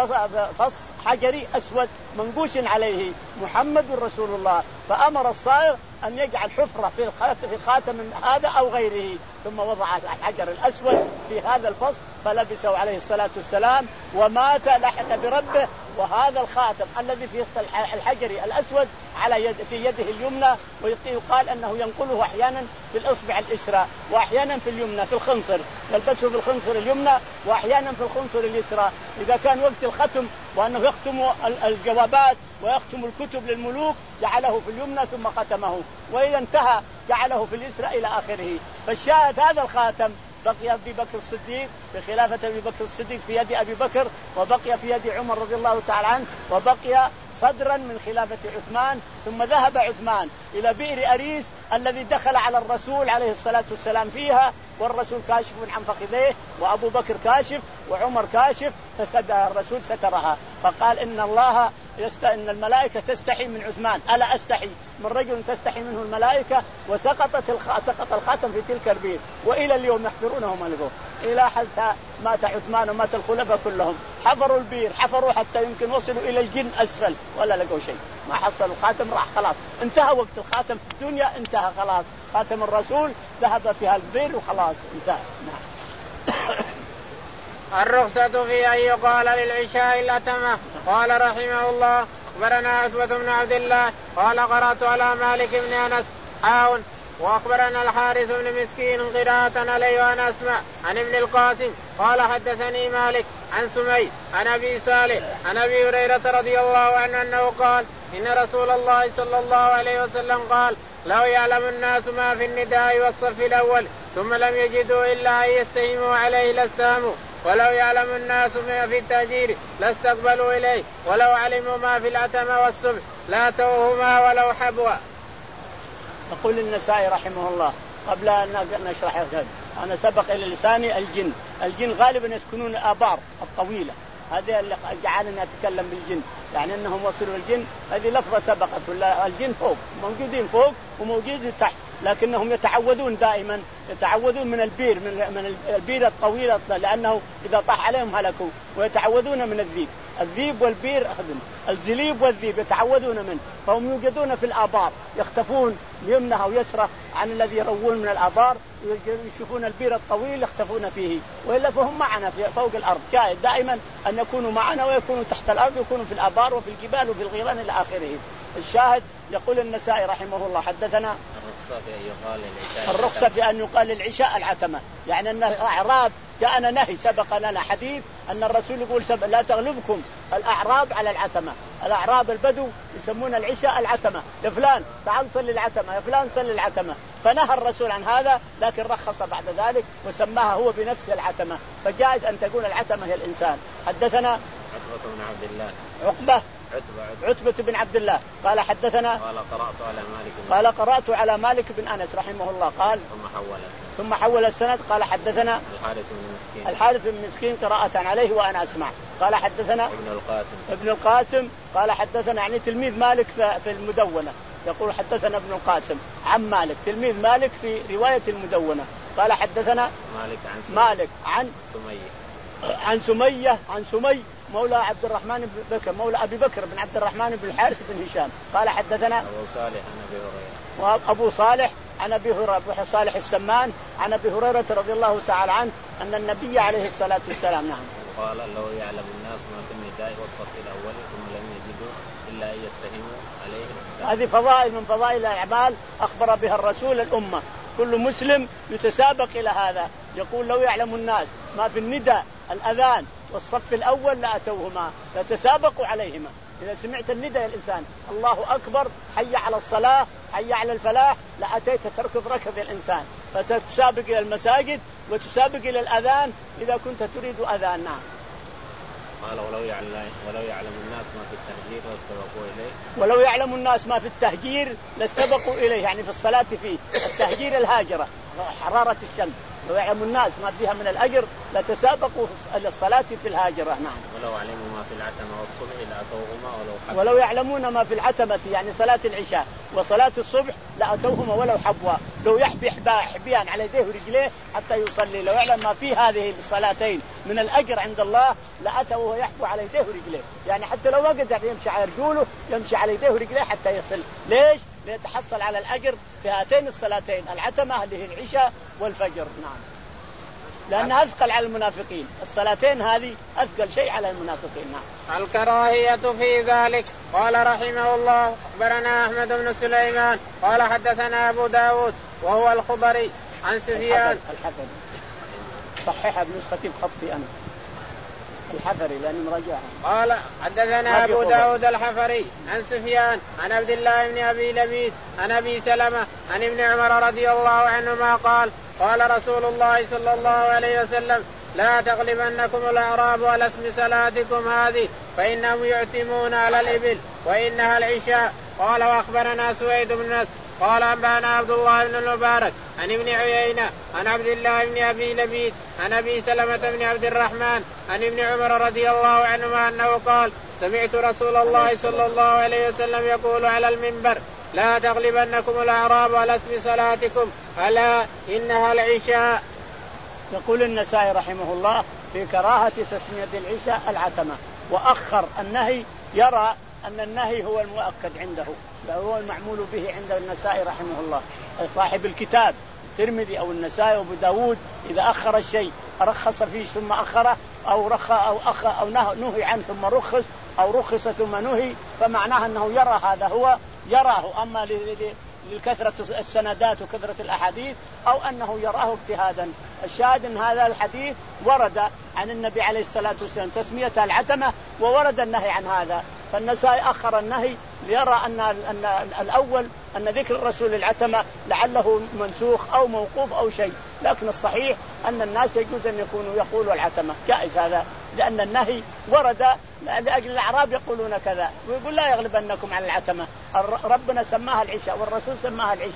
[SPEAKER 2] فص حجري أسود منقوش عليه محمد رسول الله، فأمر الصائغ أن يجعل حفرة في خاتم هذا أو غيره، ثم وضع الحجر الأسود في هذا الفص فلبسه عليه الصلاة والسلام ومات لحق بربه، وهذا الخاتم الذي في الحجري الأسود على يد في يده اليمنى، ويقال أنه ينقله أحيانا في الإصبع اليسرى وأحيانا في اليمنى في الخنصر، يلبسه في الخنصر اليمنى وأحيانا في الخنصر اليسرى إذا كان وقت الختم، وأنه يختم الجوابات ويختم الكتب للملوك جعله في اليمنى ثم ختمه، وإذا انتهى جعله في اليسرى إلى آخره. فالشاهد هذا الخاتم بقي أبي بكر الصديق بخلافة أبي بكر الصديق في يد أبي بكر، وبقي في يد عمر رضي الله تعالى عنه، وبقي صدرا من خلافة عثمان. ثم ذهب عثمان إلى بئر أريس الذي دخل على الرسول عليه الصلاة والسلام فيها، والرسول كاشف عن فخذيه وأبو بكر كاشف وعمر كاشف، فسد الرسول سترها، فقال: إن الله يست... إن الملائكة تستحي من عثمان، ألا أستحي من رجل تستحي منه الملائكة؟ وسقطت الخ... سقط الخاتم في تلك البئر، وإلى اليوم يحفرونه ما لقوه، إلى حتى مات عثمان ومات الخلفاء كلهم، حفروا البئر حفروا حتى يمكن وصلوا إلى الجن أسفل ولا لقوا شيء، ما حصلوا خاتم، راح خلاص انتهى وقت الخاتم في الدنيا، انتهى خلاص، خاتم الرسول ذهب فيها البئر وخلاص انتهى.
[SPEAKER 1] الرخصة في أن يقال للعشاء الأتمة. قال رحمه الله: أخبرنا عتبة بن عبد الله قال قرأت على مالك بن أنس حاون وأخبرنا الحارث بن مسكين قراءة عليه وأنا أسمع عن ابن القاسم قال حدثني مالك عن سمي عن أبي صالح عن أبي هريرة رضي الله عنه أنه قال: إن رسول الله صلى الله عليه وسلم قال: لو يعلم الناس ما في النداء والصف الأول ثم لم يجدوا إلا أن يستهموا عليه لاستهموا، ولو يعلم الناس ما في التأجير لاستقبلوا إليه، ولو علموا ما في العتمة والصبح لا توهما ولو حبوا.
[SPEAKER 2] يقول النسائي رحمه الله قبل أن نشرح هذا، أنا سبق إلى لساني الجن، الجن غالبا يسكنون الآبار الطويلة، هذا اللي جعلني أتكلم بالجن، يعني أنهم وصلوا الجن، هذه لفظة سبقت. ولا الجن فوق موجودين فوق وموجودين تحت، لكنهم يتعودون دائما، يتعودون من البير، من البير الطويلة، لأنه إذا طاح عليهم هلكوا. ويتعودون من الذيب، الذيب والبير أخذن، الزليب والذيب يتعودون منه، فهم يوجدون في الآبار، يختفون يمنها ويسرى عن الذي يروون من الآبار، يشوفون البير الطويل يختفون فيه. وإلا فهم معنا في فوق الأرض، كائن دائما أن يكونوا معنا ويكونوا تحت الأرض، يكونوا في الآبار وفي الجبال وفي الغيران إلى آخره. الشاهد يقول النسائي رحمه الله حدثنا الرخصة في أن يقال العشاء العتمة، يعني أن الأعراب جاءنا نهي سبق لنا حديث أن الرسول يقول سبق لا تغلبكم الأعراب على العتمة. الأعراب البدو يسمون العشاء العتمة، يا فلان تعال صلي العتمة، يا فلان صلي العتمة. فنهى الرسول عن هذا، لكن رخص بعد ذلك وسماها هو بنفسه العتمة، فجائز أن تكون العتمة هي الإنسان. حدثنا
[SPEAKER 1] عتبة بن عبد الله
[SPEAKER 2] عقبة
[SPEAKER 1] عتبة,
[SPEAKER 2] عتبة بن عبد الله قال حدثنا
[SPEAKER 1] قال قرأت على مالك
[SPEAKER 2] قال قرأت على مالك بن أنس رحمه الله قال
[SPEAKER 1] ثم حول
[SPEAKER 2] ثم حول السند قال حدثنا
[SPEAKER 1] الحارث بن مسكين
[SPEAKER 2] الحارث بن مسكين قراءة عليه وأنا أسمع. قال حدثنا
[SPEAKER 1] ابن القاسم
[SPEAKER 2] ابن القاسم قال حدثنا، يعني تلميذ مالك في المدونة، يقول حدثنا ابن القاسم عن مالك، تلميذ مالك في رواية المدونة. قال حدثنا
[SPEAKER 1] مالك عن سمية
[SPEAKER 2] مالك عن
[SPEAKER 1] سمية
[SPEAKER 2] عن سمية عن سمي مولى عبد الرحمن بن بكر مولى أبي بكر بن عبد الرحمن بن الحارث بن هشام. قال حدثنا
[SPEAKER 1] أبو صالح عن أبي هريرة
[SPEAKER 2] وأبو صالح عن أبي هريرة صالح السمان عن أبي هريرة رضي الله تعالى عنه أن النبي عليه الصلاة والسلام نعم
[SPEAKER 1] قال لو يعلم الناس ما في النداء والصف الأول ثم لم يجدوا إلا أن يستهموا عليه.
[SPEAKER 2] هذه فضائل من فضائل الأعمال أخبر بها الرسول الأمة، كل مسلم يتسابق إلى هذا. يقول لو يعلم الناس ما في النداء الأذان والصف الأول لأتوهما، لتسابقوا عليهما. إذا سمعت النداء الإنسان الله أكبر حي على الصلاة حي على الفلاح لأتيت تركض ركض الإنسان، فتسابق إلى المساجد وتسابق إلى الأذان إذا كنت تريد أذان. نعم.
[SPEAKER 1] قال ولو يعلم ولو يعلم الناس ما في التهجير لاستبقوا إليه
[SPEAKER 2] ولو يعلم الناس ما في التهجير لاستبقوا إليه، يعني في الصلاة فيه. التهجير الهاجرة حرارة الشمس، لو يعلم الناس ما فيها من الأجر لتسابقوا للصلاة في الهاجرة. نعم.
[SPEAKER 1] ولو علموا ما في العتمة والصبح لأتوهما ولو حبوا
[SPEAKER 2] ولو يعلمون ما في العتمة يعني صلاة العشاء وصلاة الصبح لأتوهما ولو حبوا، لو يحبي حبيان على يديه ورجليه حتى يصلي، لو يعلم ما في هذه الصلاتين من الأجر عند الله لأتوا وهو يحبو على يديه ورجليه، يعني حتى لو ما قدر يمشي على رجوله يمشي على يديه ورجليه حتى يصل. ليش؟ ليتحصل على الأجر في هاتين الصلاتين العتمة اللي هي العشاء والفجر. نعم. لأنها أثقل على المنافقين، الصلاتين هذه أثقل شيء على المنافقين. نعم.
[SPEAKER 1] الكراهية في ذلك. قال رحمه الله أخبرنا أحمد بن سليمان قال حدثنا أبو داود وهو الخضري عن سفيان
[SPEAKER 2] الحفري صحيح ابن خطيب خطي أنا الحفري لأنه مراجعها.
[SPEAKER 1] قال حدثنا أبو داود الحفري عن سفيان عن عبد الله بن أبي لبيد عن أبي سلمة عن ابن عمر رضي الله عنهما قال قال رسول الله صلى الله عليه وسلم لا تغلبنكم الأعراب على اسم صلاتكم هذه فإنهم يعتمون على الإبل وإنها العشاء. قال وأخبرنا سويد بن نصر قال أنبأنا عبد الله بن المبارك عن ابن عيينة عن عبد الله بن أبي لبيد عن أبي سلمة بن عبد الرحمن عن ابن عمر رضي الله عنهما أنه قال سمعت رسول الله صلى الله عليه وسلم يقول على المنبر لا تغلبنكم الأعراب على اسم صلاتكم ألا إنها العشاء.
[SPEAKER 2] يقول النسائي رحمه الله في كراهة تسمية العشاء العتمة، وأخر النهي، يرى أن النهي هو المؤكد عنده، هو المعمول به عند النسائي رحمه الله صاحب الكتاب الترمذي أو النسائي وابو داود. إذا أخر الشيء رخص فيه ثم أخره أو رخ أو أخ أو نهي عنه ثم رخص أو رخص ثم نهي، فمعناه أنه يرى هذا هو يراه، أما لكثرة السندات وكثرة الأحاديث أو أنه يراه اجتهادا. الشاهد أن هذا الحديث ورد عن النبي عليه الصلاة والسلام تسمية العتمة وورد النهي عن هذا، فالنسائي أخر النهي ليرى أن, أن الأول أن ذكر الرسول العتمة لعله منسوخ أو موقوف أو شيء، لكن الصحيح أن الناس يجوز أن يكونوا يقولوا العتمة جائز هذا، لأن النهي ورد لأجل الأعراب يقولون كذا، ويقول لا يغلبنكم على العتمة، ربنا سماها العشاء والرسول سماها العشاء،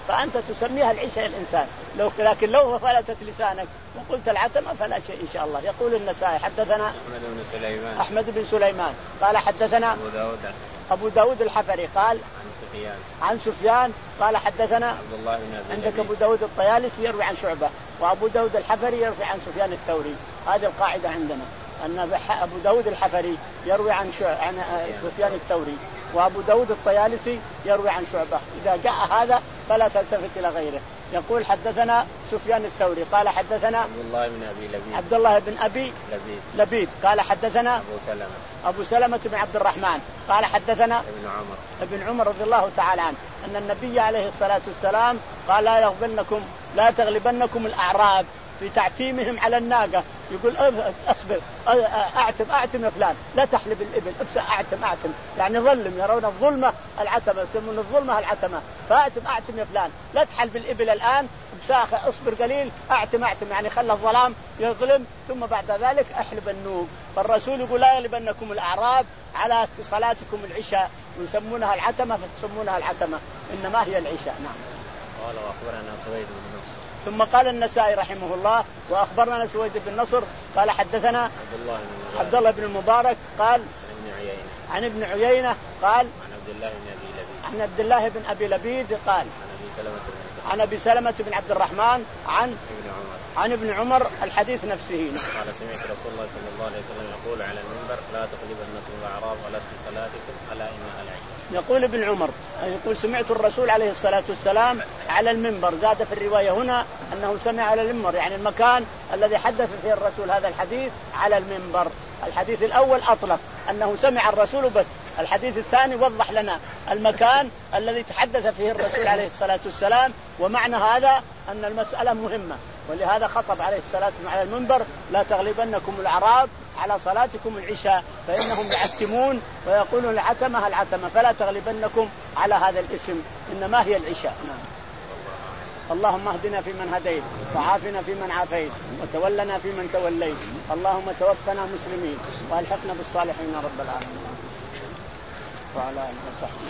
[SPEAKER 2] فأنت تسميها العشاء الإنسان. لو لكن لو فلتت لسانك وقلت العتمة فلا شيء إن شاء الله. يقول النسائي حدثنا
[SPEAKER 1] أحمد بن سليمان
[SPEAKER 2] أحمد بن سليمان قال حدثنا
[SPEAKER 1] أبو داود
[SPEAKER 2] أبو داود الحفري قال
[SPEAKER 1] عن سفيان
[SPEAKER 2] عن سفيان قال حدثنا
[SPEAKER 1] عبد الله بن أبي
[SPEAKER 2] عندك
[SPEAKER 1] لبيد.
[SPEAKER 2] أبو داود الطيالسي يروي عن شعبة، وأبو داود الحفري يروي عن سفيان الثوري. هذه القاعدة عندنا أن أبو داود الحفري يروي عن عن سفيان الثوري، وأبو داود الطيالسي يروي عن شعبة. إذا جاء هذا فلا تلتفت إلى غيره. يقول حدثنا سفيان الثوري قال حدثنا
[SPEAKER 1] عبد الله بن أبي لبيد
[SPEAKER 2] عبد الله بن أبي
[SPEAKER 1] لبيد,
[SPEAKER 2] لبيد قال حدثنا
[SPEAKER 1] أبو سلمة
[SPEAKER 2] أبو سلمة بن عبد الرحمن قال حدثنا
[SPEAKER 1] ابن عمر
[SPEAKER 2] ابن عمر رضي الله تعالى عنه أن النبي عليه الصلاة والسلام قال لا يغلبنكم لا تغلبنكم الأعراب في تعتيمهم على الناقة. يقول أصبر أعتم أعتم يا فلان، لا تحلب الإبل، أعتم أعتم يعني ظلم، يرون الظلمة العتمة، يسمون الظلمة العتمة. فأعتم أعتم يا فلان، لا تحلب الإبل الآن بساخة، اصبر قليل أعتم أعتم يعني خلى الظلام يظلم، ثم بعد ذلك أحلب النوق. فالرسول يقول لا يغلبنكم الأعراب على صلاتكم العشاء، ويسمونها العتمة فتسمونها العتمة، إنما هي العشاء. نعم.
[SPEAKER 1] قال وأخبرنا سويد بن نصر.
[SPEAKER 2] ثم قال النسائي رحمه الله وأخبرنا سويد بن نصر قال حدثنا
[SPEAKER 1] عبد الله بن
[SPEAKER 2] عبد الله بن المبارك قال
[SPEAKER 1] ابن عيينة
[SPEAKER 2] عن ابن عيينة قال
[SPEAKER 1] عن عبد الله بن أبي لبيد
[SPEAKER 2] عن عبد الله بن أبي لبيد قال
[SPEAKER 1] عن أبي سلمة بن
[SPEAKER 2] عن أبي سلمة بن عبد الرحمن عن
[SPEAKER 1] ابن عمر
[SPEAKER 2] عن ابن عمر الحديث نفسه.
[SPEAKER 1] قال سمعت رسول الله صلى الله عليه وسلم يقول على المنبر لا تغلبنكم الأعراب ولا في صلاتكم ألا إنها العشاء.
[SPEAKER 2] يقول ابن عمر يقول سمعت الرسول عليه الصلاة والسلام على المنبر، زاد في الرواية هنا أنه سمع على المنبر يعني المكان الذي حدث فيه الرسول هذا الحديث على المنبر. الحديث الأول أطلق أنه سمع الرسول بس، الحديث الثاني وضح لنا المكان الذي تحدث فيه الرسول عليه الصلاة والسلام. ومعنى هذا أن المسألة مهمة، ولهذا خطب عليه الصلاة والسلام على المنبر لا تغلبنكم الأعراب على صلاتكم العشاء فإنهم يعتمون ويقولون العتمة العتمة، فلا تغلبنكم على هذا الاسم، إنما هي العشاء. نعم. اللهم اهدنا فيمن هديت وعافنا فيمن عافيت وتولنا فيمن توليت، اللهم توفنا مسلمين والحقنا بالصالحين رب العالمين. وعلى آله وصحبه.